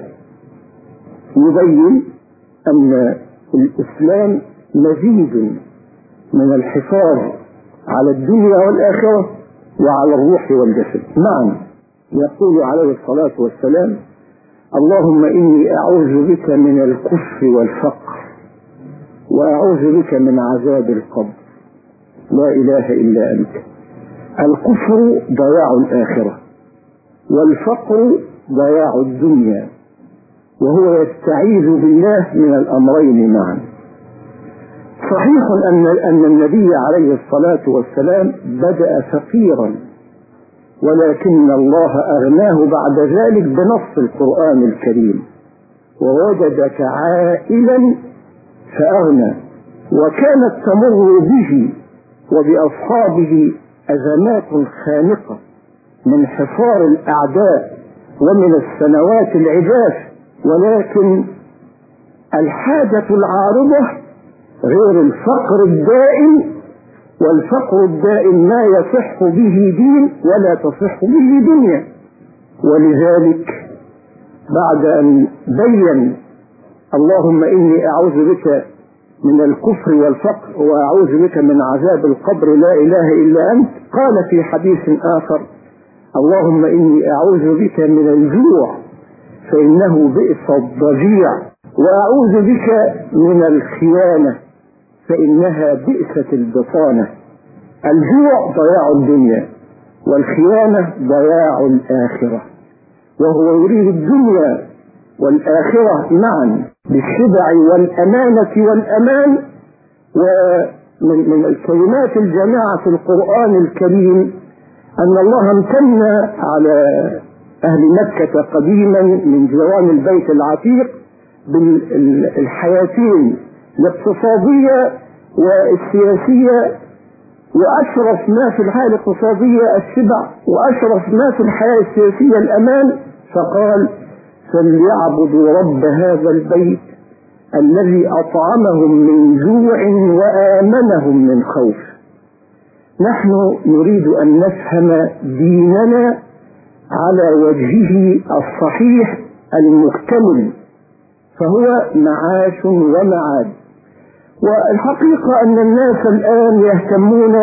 يبين أن الإسلام مزيد من الحفاظ على الدنيا والآخرة وعلى الروح والجسد معا. يقول عليه الصلاة والسلام: اللهم إني أعوذ بك من الكفر والفقر وأعوذ بك من عذاب القبر، لا إله إلا أنت. الكفر ضياع الآخرة، والفقر ضياع الدنيا، وهو يستعيذ بالله من الأمرين معا. صحيح أن أن النبي عليه الصلاة والسلام بدأ فقيرا، ولكن الله أغناه بعد ذلك بنص القرآن الكريم: ووجدك عائلا فأغنى. وكانت تمر به وبأصحابه أزمات خانقة من حصار الأعداء ومن السنوات العجاف، ولكن الحاجة العارضة غير الفقر الدائم، والفقر الدائم ما يصح به دين ولا تصح به دنيا. ولذلك بعد أن بين اللهم إني أعوذ بك من الكفر والفقر وأعوذ بك من عذاب القبر لا إله إلا أنت، قال في حديث آخر: اللهم إني أعوذ بك من الجوع فإنه بئس الضجيع، وأعوذ بك من الخيانة فإنها بئست البطانة. الجوع ضياع الدنيا، والخيانة ضياع الآخرة، وهو يريد الدنيا والآخرة معا بالشبع والأمانة والأمان. ومن من الكلمات الجماعة في القرآن الكريم أن الله امتن على أهل مكة قديما من جيران البيت العتيق بالحياتين الاقتصادية والسياسية، وأشرف ما في الحياة الاقتصادية الشبع، وأشرف ما في الحياة السياسية الأمان، فقال: فليعبدوا رب هذا البيت الذي أطعمهم من جوع وآمنهم من خوف. نحن نريد أن نفهم ديننا على وجهه الصحيح المكتمل، فهو معاش ومعاد. والحقيقة أن الناس الآن يهتمون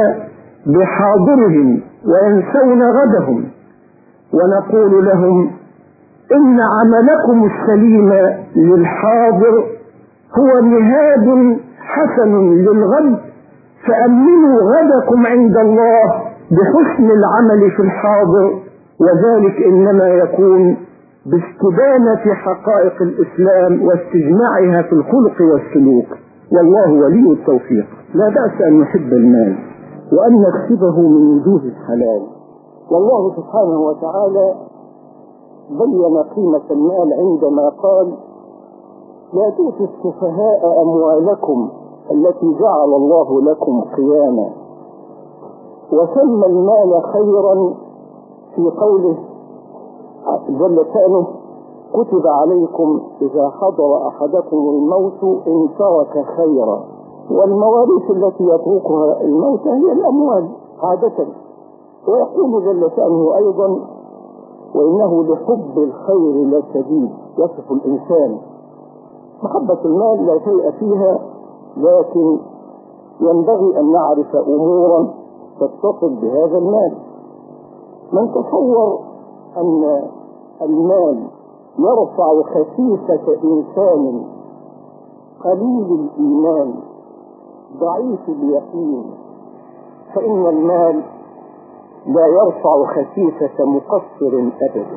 بحاضرهم وينسون غدهم، ونقول لهم: إن عملكم السليم للحاضر هو مهاد حسن للغد، فأمنوا غدكم عند الله بحسن العمل في الحاضر، وذلك إنما يكون باستدامة حقائق الإسلام واستجماعها في الخلق والسلوك، والله ولي التوفيق. لا بأس أن نحب المال وأن نكسبه من وجوه الحلال، والله سبحانه وتعالى بين قيمة المال عندما قال: لا تؤتوا السفهاء أموالكم التي جعل الله لكم قياما. وسمى المال خيرا في قوله جل شأنه: كتب عليكم إذا حضر أحدكم الموت إن ترك خيرا. والمواريث التي يتركها الموت هي الأموال عادة. ويقول جل شأنه أيضا: وإنه لحب الخير لشديد. يصف الإنسان محبة المال لا شيء فيها، لكن ينبغي أن نعرف أمورا تتصل بهذا المال. من تصور أن المال يرفع خسيسة إنسان قليل الإيمان ضعيف اليقين، فإن المال لا يرفع خسيسة مقصر أبدا.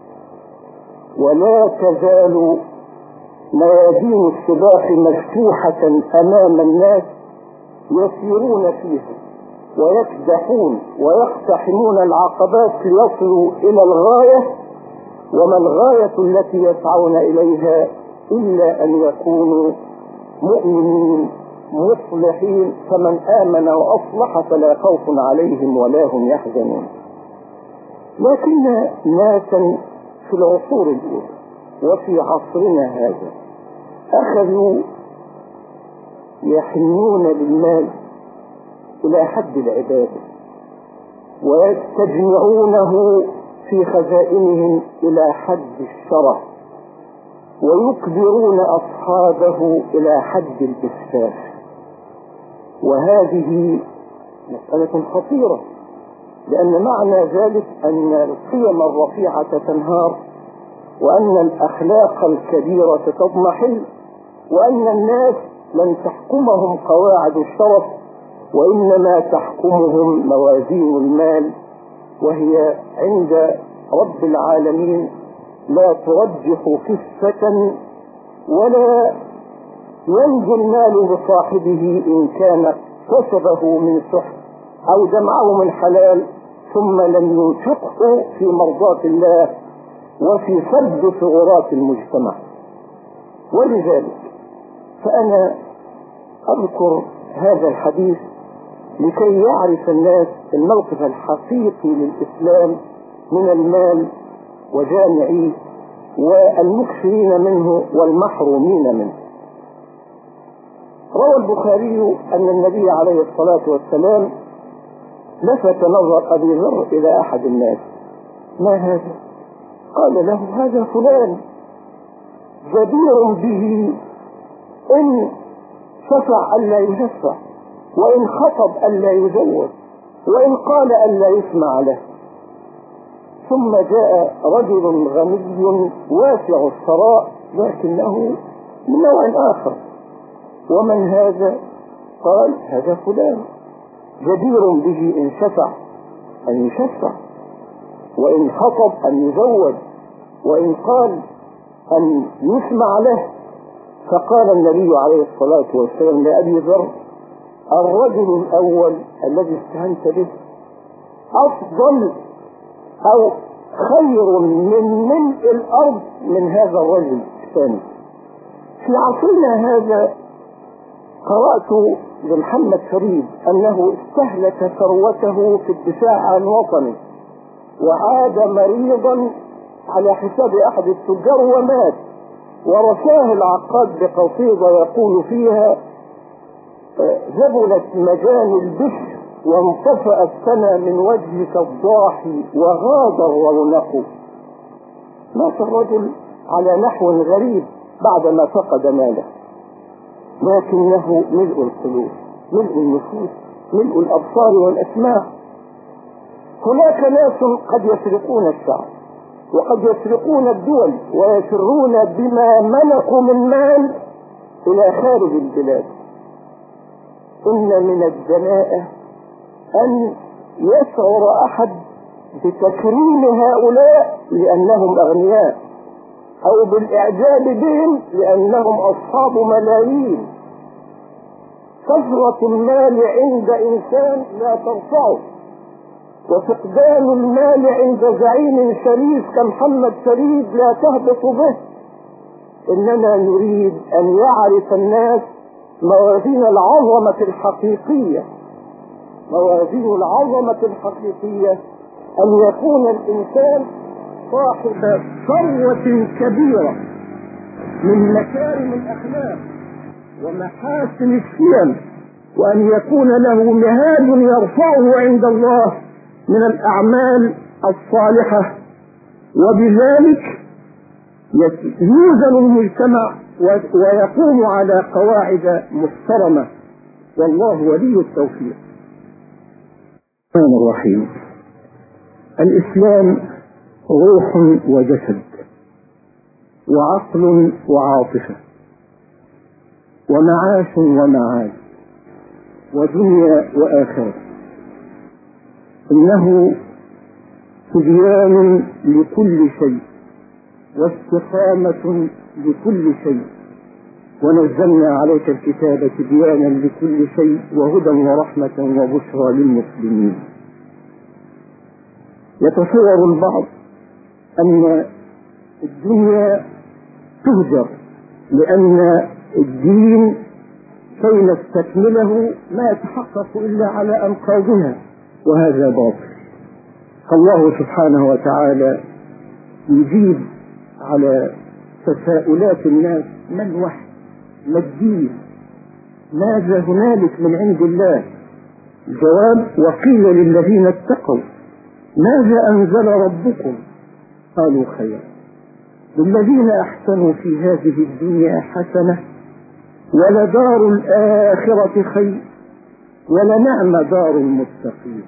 ولا تزال ميادين السباق مفتوحة أمام الناس يسيرون فيها ويكدحون ويقتحمون العقبات ليصلوا إلى الغاية، وما الغاية التي يسعون إليها إلا أن يكونوا مؤمنين مصلحين. فمن آمن وأصلح فلا خوف عليهم ولا هم يحزنون. لكن ناسا في العصور الأولى وفي عصرنا هذا أخذوا يحنون بالمال إلى حد العبادة، ويستجمعونه في خزائنهم إلى حد الشرف، ويكبرون أصحابه إلى حد الإسفاف. وهذه مسألة خطيرة، لأن معنى ذلك أن القيم الرفيعة تنهار، وأن الأخلاق الكبيرة تضمحل، وأن الناس لن تحكمهم قواعد الشرف، وإنما تحكمهم موازين المال، وهي عند رب العالمين لا ترجح كفة، ولا ينجو المال بصاحبه إن كان كسبه من سحر أو جمعه من حلال ثم لم ينفقه في مرضاة الله وفي سد ثغرات المجتمع. ولذلك فأنا أذكر هذا الحديث لكي يعرف الناس الموقف الحقيقي للإسلام من المال وجامعيه والمكثرين منه والمحرومين منه. روى البخاري أن النبي عليه الصلاة والسلام لفت نظر أبي ذر إلى أحد الناس: ما هذا؟ قال له: هذا فلان جدير به إن شفع ألا يشفع، وإن خطب ألا يزوج، وإن قال ألا يسمع له. ثم جاء رجل غني واسع الثراء لكنه من نوع آخر: ومن هذا؟ قال: هذا فلان جدير به إن شفع أن يشفع، وإن خطب أن يزوج، وإن قال أن يسمع له. فقال النبي عليه الصلاة والسلام لأبي ذر: الرجل الأول الذي استهنت به أفضل أو خير من ملء الأرض من هذا الرجل الثاني. في عصرنا هذا قرأت لمحمد فريد أنه استهلك ثروته في الدفاع عن وطنه، وعاد مريضا على حساب أحد التجار ومات، ورثاه العقاد بقصيدة يقول فيها: جبلت مجاني البشر وانطفأ السما من وجهك الضاحي وغاد الرونق. مات الرجل على نحو غريب بعدما فقد ماله، لكنه ملء القلوب، ملء النفوس، ملء الأبصار والأسماع. هناك ناس قد يسرقون الشعب وقد يسرقون الدول ويسرون بما ملكوا من مال إلى خارج البلاد. إن من الدناءة أن يشعر أحد بتكريم هؤلاء لأنهم أغنياء، أو بالإعجاب بهم لأنهم أصحاب ملايين. كثرة المال عند إنسان لا ترفعه، وفقدان المال عند زعيم شريف كمحمد فريد لا تهبط به، إننا نريد أن يعرف الناس موازين العظمة الحقيقية. موازين العظمة الحقيقية أن يكون الإنسان صاحب ثروة كبيرة من مكارم الأخلاق ومحاسن السيم، وأن يكون له مهاد يرفعه عند الله من الأعمال الصالحة، وبذلك يوزن المجتمع ويقوم على قواعد محترمة، والله ولي التوفيق. الرحمن الرحيم. الإسلام روح وجسد وعقل وعاطفة ومعاش ومعاد ودنيا وآخرة. إنه تبيان لكل شيء واستقامة لكل شيء، ونزلنا عليك الكتاب تبيانا لكل شيء وهدى ورحمة وبشرى للمسلمين. يتصور البعض أن الدنيا تهجر لأن الدين كي نستكمله ما يتحقق إلا على أنقاضها، وهذا باطل. فالله سبحانه وتعالى يجيب على تساؤلات الناس: ما الوحي؟ ما الدين؟ ماذا هنالك من عند الله؟ الجواب: وقيل للذين اتقوا ماذا أنزل ربكم؟ قالوا خيرا. للذين أحسنوا في هذه الدنيا حسنة ولدار الآخرة خير ولنعم دار المتقين.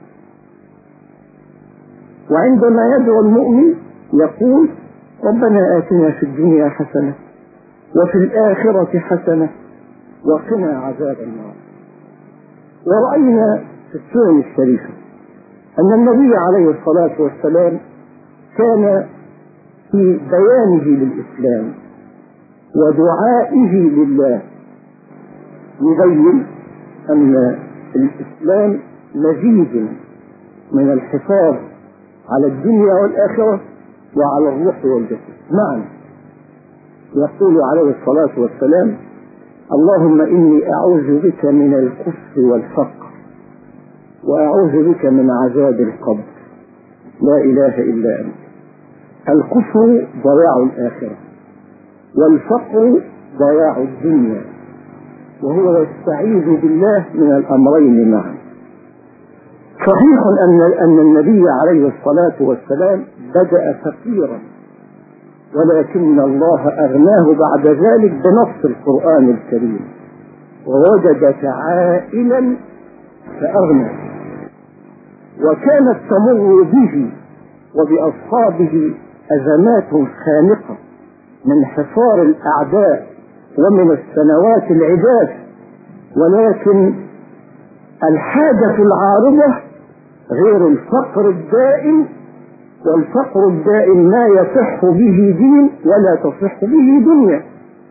وعندما يدعو المؤمن يقول: ربنا آتنا في الدنيا حسنة وفي الآخرة حسنة وقنا عذاب النار. ورأينا في السنن الشريفة أن النبي عليه الصلاة والسلام كان في بيانه للإسلام ودعائه لله يبين أن الإسلام مزيد من الحفاظ على الدنيا والآخرة وعلى الروح والجسد معا. يقول عليه الصلاة والسلام: اللهم إني أعوذ بك من الكفر والفقر وأعوذ بك من عذاب القبر، لا إله إلا أنت. الكفر ضياع الآخرة والفقر ضياع الدنيا، وهو يستعيذ بالله من الأمرين معا. صحيح أن أن النبي عليه الصلاة والسلام بدأ فقيرا، ولكن الله أغناه بعد ذلك بنص القرآن الكريم: ووجدك عائلا فأغنى. وكانت تمر به وبأصحابه أزمات خانقة من حصار الأعداء ومن السنوات العجاف، ولكن الحاجة العارضة غير الفقر الدائم، والفقر الدائم ما يصح به دين ولا تصح به دنيا.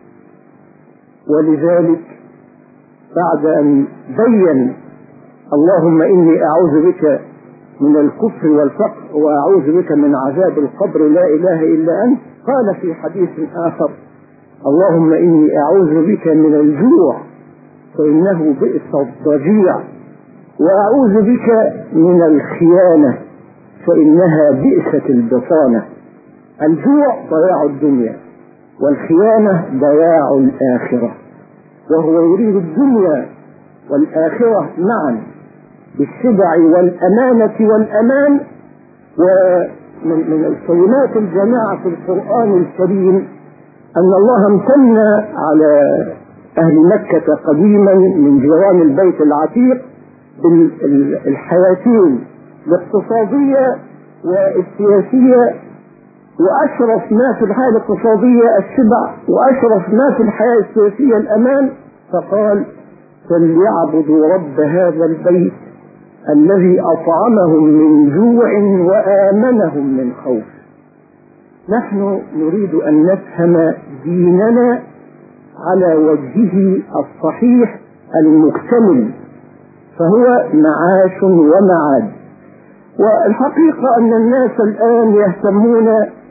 ولذلك بعد أن بين اللهم إني أعوذ بك من الكفر والفقر وأعوذ بك من عذاب القبر لا إله إلا أنت، قال في حديث آخر: اللهم إني أعوذ بك من الجوع فإنه بئس الضجيع، وأعوذ بك من الخيانة فإنها بئست البطانة. الجوع ضياع الدنيا، والخيانة ضياع الآخرة، وهو يريد الدنيا والآخرة معا بالشبع والأمانة والأمان. ومن من الكلمات الجماعة في القرآن الكريم أن الله امتن على أهل مكة قديما من جيران البيت العتيق بالحياتين الاقتصادية والسياسية، وأشرف ما في الحياة الاقتصادية الشبع، وأشرف ما في الحياة السياسية الأمان. فقال: فليعبدوا رب هذا البيت الذي أطعمهم من جوع وآمنهم من خوف. نحن نريد أن نفهم ديننا على وجهه الصحيح المكتمل، فهو معاش ومعاد. والحقيقة أن الناس الآن يهتمون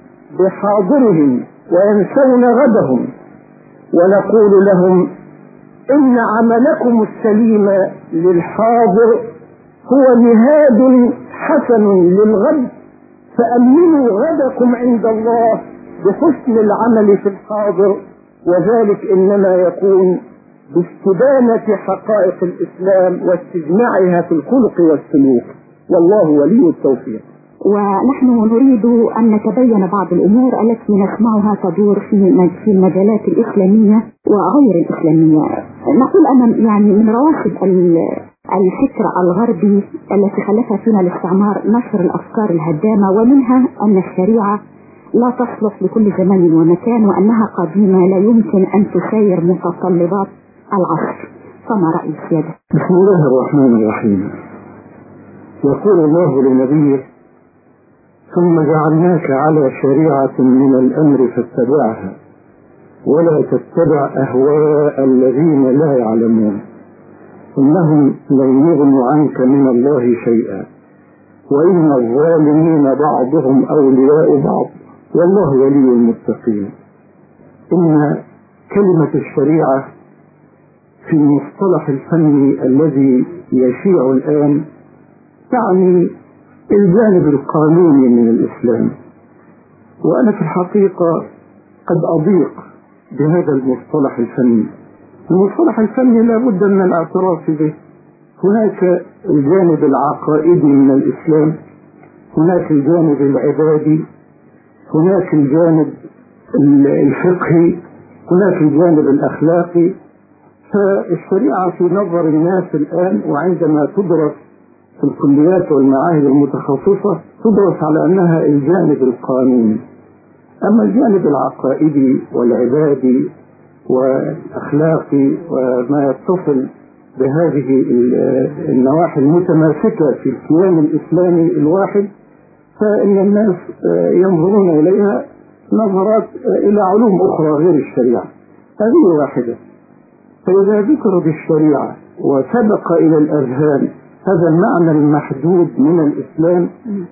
بحاضرهم وينسون غدهم، ونقول لهم إن عملكم السليم للحاضر هو مهاد حسن للغد، فأمنوا غدكم عند الله بحسن العمل في الحاضر، وذلك إنما يكون باستدامة حقائق الإسلام واستجماعها في الخلق والسلوك، والله ولي التوفيق. ونحن نريد أن نتبين بعض الأمور التي نسمعها تدور في في المجالات الإسلامية وغير الإسلامية. نقول أن يعني من رواسب الفكر الغربي التي خلفها فينا الاستعمار نشر الأفكار الهدامة، ومنها أن الشريعة لا تصلح لكل زمان ومكان، وأنها قديمة لا يمكن أن تساير متطلبات العصر. فما رأي السيادة؟ بسم الله الرحمن الرحيم. يقول الله لنبيه: ثم جعلناك على شريعة من الأمر فاتبعها ولا تتبع أهواء الذين لا يعلمون إنهم لن يغنوا عنك من الله شيئا وإن الظالمين بعضهم أولياء بعض والله ولي المتقين. إن كلمة الشريعة في المصطلح الفني الذي يشيع الآن تعني الجانب القانوني من الإسلام، وأنا في الحقيقة قد أضيق بهذا المصطلح الفني. المصطلح الفني لا بد من الاعتراف به. هناك الجانب العقائدي من الإسلام، هناك الجانب العبادي، هناك الجانب الفقهي، هناك الجانب الأخلاقي. فالشريعة في نظر الناس الآن وعندما تدرس في الكليات والمعاهد المتخصصة تدرس على أنها الجانب القانوني. أما الجانب العقائدي والعبادي والأخلاقي وما يتصل بهذه النواحي المتماسكة في الكيان الإسلامي الواحد، فإن الناس ينظرون إليها نظرات إلى علوم أخرى غير الشريعة. هذه واحدة. فإذا ذكر بالشريعة وسبق إلى الأذهان هذا المعنى المحدود من الإسلام،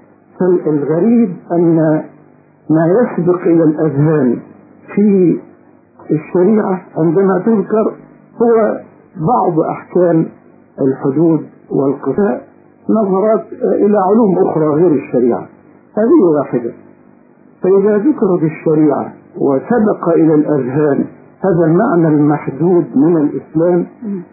فالغريب أن ما يسبق إلى الأذهان في الشريعة عندما تذكر هو بعض أحكام الحدود والقضاء نظرات إلى علوم أخرى غير الشريعة. هذه واحدة. فإذا ذكر بالشريعة وسبق إلى الأذهان هذا المعنى المحدود من الإسلام،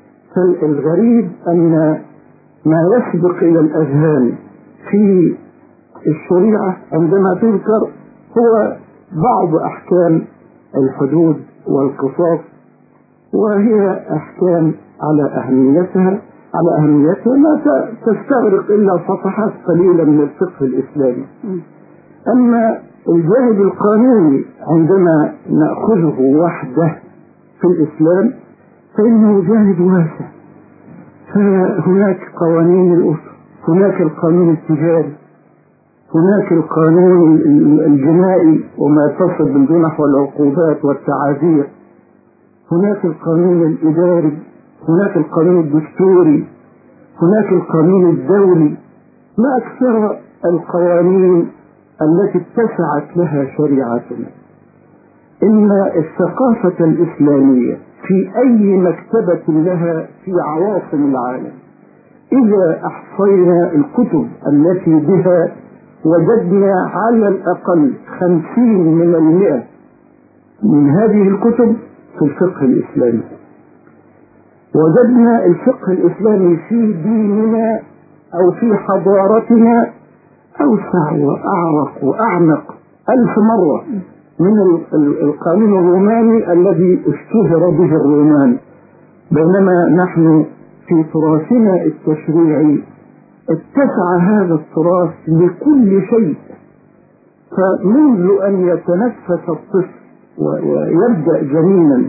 فالغريب أن ما يسبق إلى الأذهان في الشريعة عندما تذكر هو بعض أحكام الحدود والقصاص، وهي أحكام على أهميتها على أهميتها ما تستغرق إلا صفحات قليلة من الفقه الإسلامي. أما الجانب القانوني عندما نأخذه وحده في الإسلام فإنه جانب واسع. فهناك قوانين الأسرة، هناك القانون التجاري، هناك القانون الجنائي وما يتصل بالجنح والعقوبات والتعازير، هناك القانون الإداري، هناك القانون الدستوري، هناك القانون الدولي. ما أكثر القوانين التي اتسعت لها شريعتنا. إن الثقافة الإسلامية في أي مكتبة لها في عواصم العالم إذا أحصينا الكتب التي بها وجدنا على الأقل خمسين من المئة من هذه الكتب في الفقه الإسلامي. وجدنا الفقه الإسلامي في ديننا أو في حضارتنا أوسع وأعرق وأعمق ألف مرة من القانون الروماني الذي اشتهر به الرومان، بينما نحن في تراثنا التشريعي اتسع هذا التراث لكل شيء. فمنذ أن يتنفس الطفل ويبدأ جنينا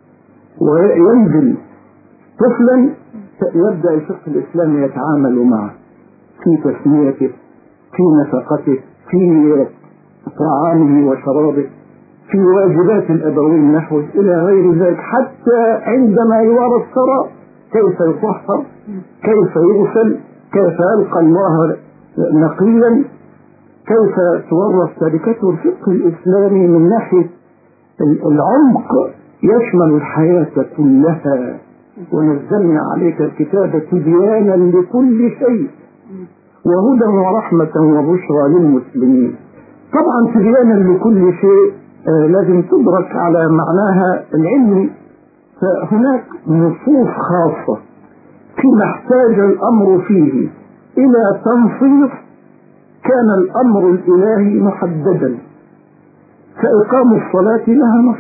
وينزل طفلا يبدأ الفقه الإسلامي يتعامل معه في تسميته، في نفقته، في طعامه وشرابه، في واجبات الأبوين نحوه إلى غير ذلك، حتى عندما يورى الثرى كيف يطهر، كيف يغسل، كيف يلقى الله نقيا كيف تورث تركته الفقه الإسلامي من ناحية العمق يشمل الحياة كلها. ونزلنا عليك الكتاب تبيانا لكل شيء وهدى ورحمة وبشرى للمسلمين. طبعا تبيانا لكل شيء آه لازم تدرك على معناها العلمي، فهناك نصوص خاصة فيما احتاج الأمر فيه إلى تنصيص كان الأمر الإلهي محددا، فإقام الصلاة لها نص،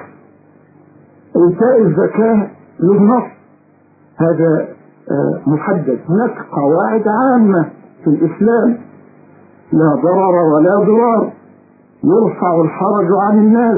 إيتاء الزكاة له نص، هذا محدد. هناك قواعد عامة في الإسلام، لا ضرر ولا ضرار، يرفع الحرج عن الناس،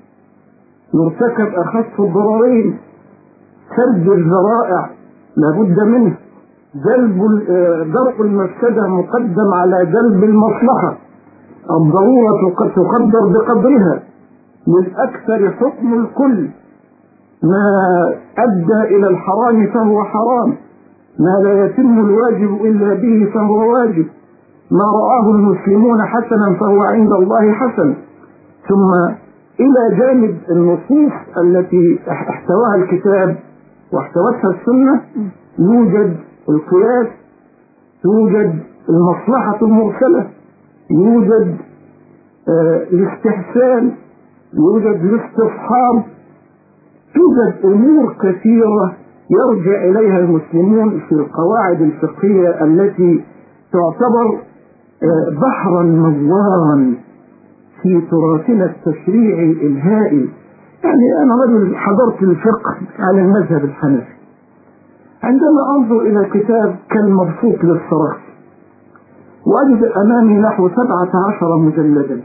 يرتكب أخف الضررين، سد الذرائع لابد منه، جلب درء المفسدة مقدم على جلب المصلحة، الضرورة تقدر بقدرها، للأكثر حكم الكل، ما أدى إلى الحرام فهو حرام، ما لا يتم الواجب إلا به فهو واجب، ما رآه المسلمون حسنا فهو عند الله حسن. ثم إلى جانب النصوص التي احتواها الكتاب واحتوتها السنة يوجد القياس، يوجد المصلحة المرسلة، يوجد آه الاستحسان، يوجد الاستصحاب، توجد أمور كثيرة يرجع إليها المسلمون في القواعد الفقهية التي تعتبر آه بحرا نوارا في تراثنا التشريعي الهائل. يعني أنا رجل حضرت الفقه على المذهب الحنفي، عندما أنظر إلى كتاب كالمبسوط للصراحة وأجد أمامي نحو سبعة عشر مجلدا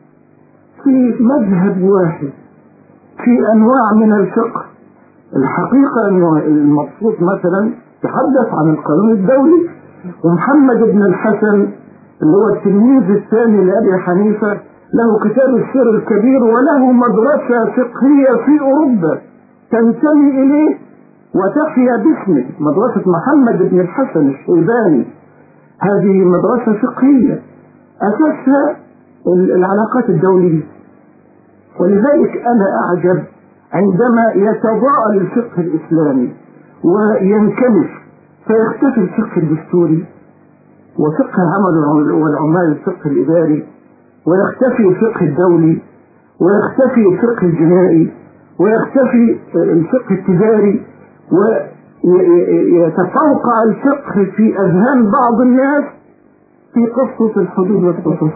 في مذهب واحد في أنواع من الفقه. الحقيقة أن المبسوط مثلا تحدث عن القانون الدولي، ومحمد بن الحسن اللي هو التلميذ الثاني لأبي حنيفة له كتاب السر الكبير، وله مدرسة فقهية في أوروبا تنتمي إليه وتحيا باسمه، مدرسة محمد بن الحسن الشيباني. هذه مدرسة فقهية أساسها العلاقات الدولية، ولذلك أنا أعجب عندما يتضاءل الفقه الإسلامي وينكمش فيختفي الفقه الدستوري وفقه العمل والعمال الفقه الإداري، ويختفي الفقه الدولي، ويختفي الفقه الجنائي، ويختفي الفقه التجاري، ويتفوقع الفقه في أذهان بعض الناس في قصة الحدود والقصص.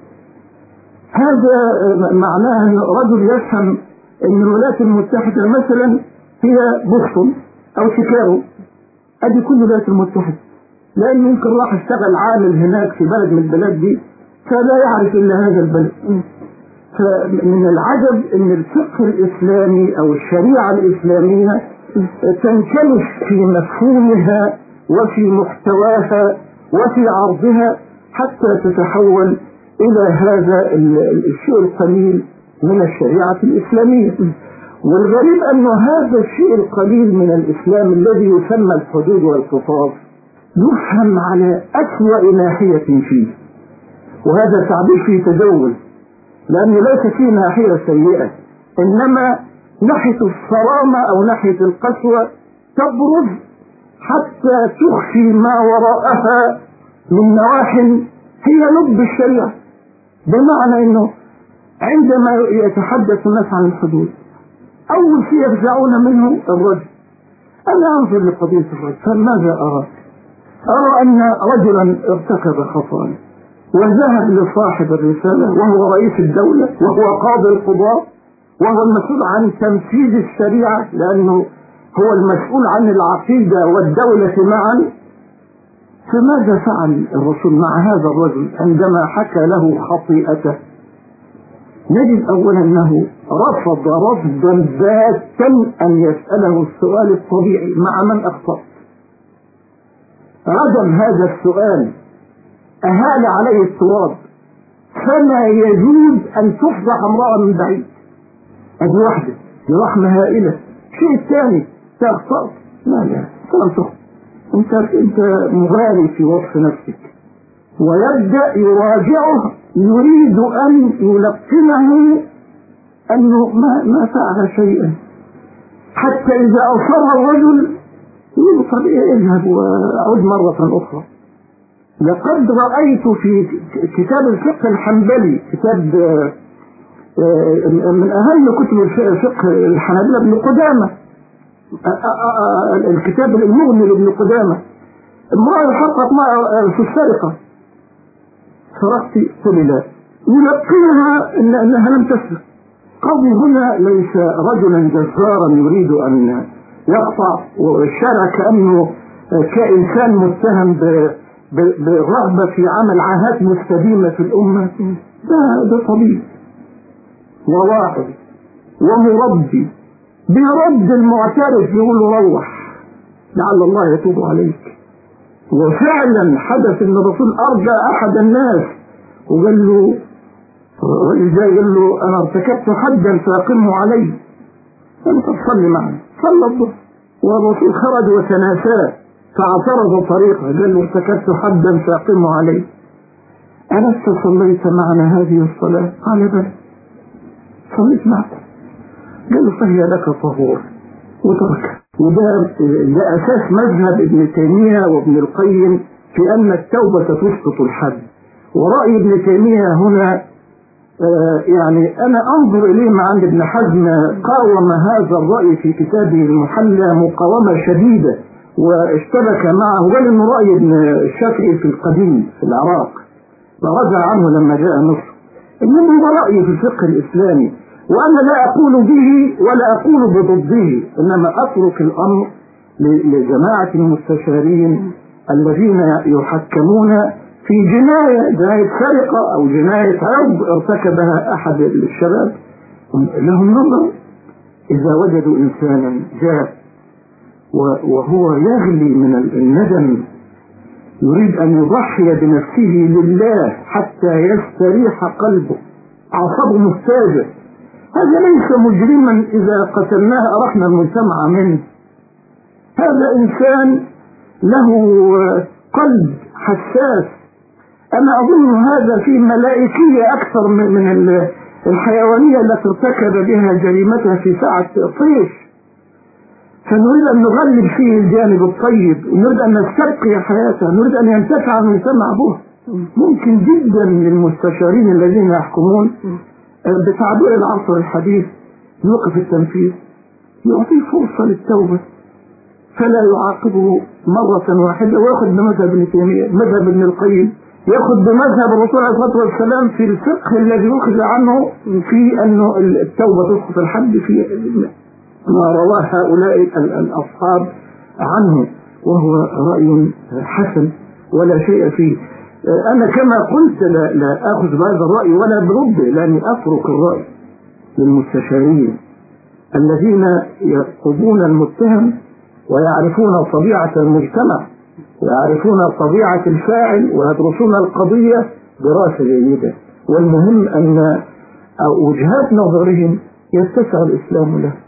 هذا معناه أن رجل يفهم أن الولايات المتحدة مثلا هي بوسطن أو شيكاغو، أدي كل الولايات المتحدة، لأن يمكن راح اشتغل عامل هناك في بلد من البلاد دي فلا يعرف إلا هذا البلد. فمن العجب أن الفقه الإسلامي أو الشريعة الإسلامية تنكمش في مفهومها وفي محتواها وفي عرضها حتى تتحول إلى هذا الشيء القليل من الشريعة الإسلامية. والغريب أن هذا الشيء القليل من الإسلام الذي يسمى الحدود والقصاص يفهم على أسوأ ناحية فيه، وهذا تعبير فيه تجول، لأنه ليس فيه ناحية سيئة، إنما ناحية الصرامة أو ناحية القسوة تبرز حتى تخفي ما وراءها من نواحي هي لب الشريعة. بمعنى أنه عندما يتحدث الناس عن الحدود أول شيء يفزعون منه الرجل. أنا أنظر لقضية الرجل فماذا أرى؟ أرى أن رجلا ارتكب خطأ وذهب لصاحب الرسالة وهو رئيس الدولة وهو قاضي القضاء وهو المسؤول عن تنفيذ الشريعة، لأنه هو المسؤول عن العقيدة والدولة معا. فماذا فعل الرسول مع هذا الرجل عندما حكى له خطيئته؟ نجد أولا أنه رفض رفضا باتا أن يسأله السؤال الطبيعي: مع من أخطأت؟ عدم هذا السؤال أهال عليه التراب، فما يجوز أن تفضح امرأة من بعيد. أدي واحدة برحمة هائلة. الشيء الثاني: تخطأت؟ لا لا، كلام تخطأ، انت انت مغالي في وصف نفسك، ويبدأ يراجعه، يريد أن يلقنه أنه ما, ما فعل شيئا، حتى إذا أصر الرجل يقول طب اذهب وأعود مرة أخرى. لقد رأيت في كتاب الفقه الحنبلي، كتاب من أهم كتب الفقه الحنابلة ابن قدامة، الكتاب المغني لابن قدامة، امرأة حقت في السرقة، سرقت قل لا، يلقنها إن أنها لم تسرق. قاضي هنا ليس رجلا جزارا يريد أن يقطع والشارع كأنه كإنسان متهم بالرغبة في عمل عاهات مستديمة في الأمة. ده, ده طبيب وواعظ ومربي، بيرد المعترف يقول روح لعل الله يتوب عليك. وفعلا حدث ان الرسول ارجى احد الناس وقال له، جاي قال له انا ارتكبت حدا فاقمه علي. قال طب صلي معنا، صلى الظهر والرسول خرج وتناساه فاعترض طريقه، قال له ارتكبت حدا فاقمه علي. ألست صليت معنا هذه الصلاة؟ قال بلى صليت معكم. قال له فهي لك طهور وترك. وده ده أساس مذهب ابن تيمية وابن القيم في أن التوبة تسقط الحد. ورأي ابن تيمية هنا آه يعني أنا أنظر إليه مع أن ابن حزم قاوم هذا الرأي في كتابه المحلى مقاومة شديدة واشتبك معه، وقال إنه رأي ابن الشافعي في القديم في العراق ورجع عنه لما جاء مصر. إنما هو رأيي في الفقه الإسلامي، وأنا لا أقول به ولا أقول بضده، إنما أترك الأمر لجماعة المستشارين الذين يحكمون في جناية جناية سرقة أو جناية عرض ارتكبها أحد الشباب، لهم نظر. إذا وجدوا إنسانا جاء وهو يغلي من الندم يريد أن يضحي بنفسه لله حتى يستريح قلبه، أعصابه محتاجة، هذا ليس مجرما إذا قتلناه أرحنا المجتمع منه. هذا إنسان له قلب حساس. أنا أظن هذا في ملائكية أكثر من الحيوانية التي ارتكب بها جريمتها في ساعة طيش. فنريد أن نغلب فيه الجانب الطيب، نريد أن نستبقي حياته، نريد أن ينتفع المجتمع به. ممكن جدا للمستشارين الذين يحكمون بتعبير العصر الحديث يوقف التنفيذ، يعطيه فرصة للتوبة فلا يعاقبه مرة واحدة، ويأخذ بمذهب ابن تيمية، مذهب ابن القيم، يأخذ بمذهب الرسول عليه الصلاة والسلام في الفقه الذي أخذ عنه في أنه التوبة تسقط الحد في ما رواه هؤلاء الأصحاب عنه، وهو رأي حسن ولا شيء فيه. أنا كما قلت لا, لا أخذ بهذا الرأي ولا برده، لأني أترك الرأي للمستشارين الذين يرقبون المتهم ويعرفون طبيعة المجتمع ويعرفون طبيعة الفاعل ويدرسون القضية دراسة جيدة. والمهم أن وجهات نظرهم يتسع الإسلام له.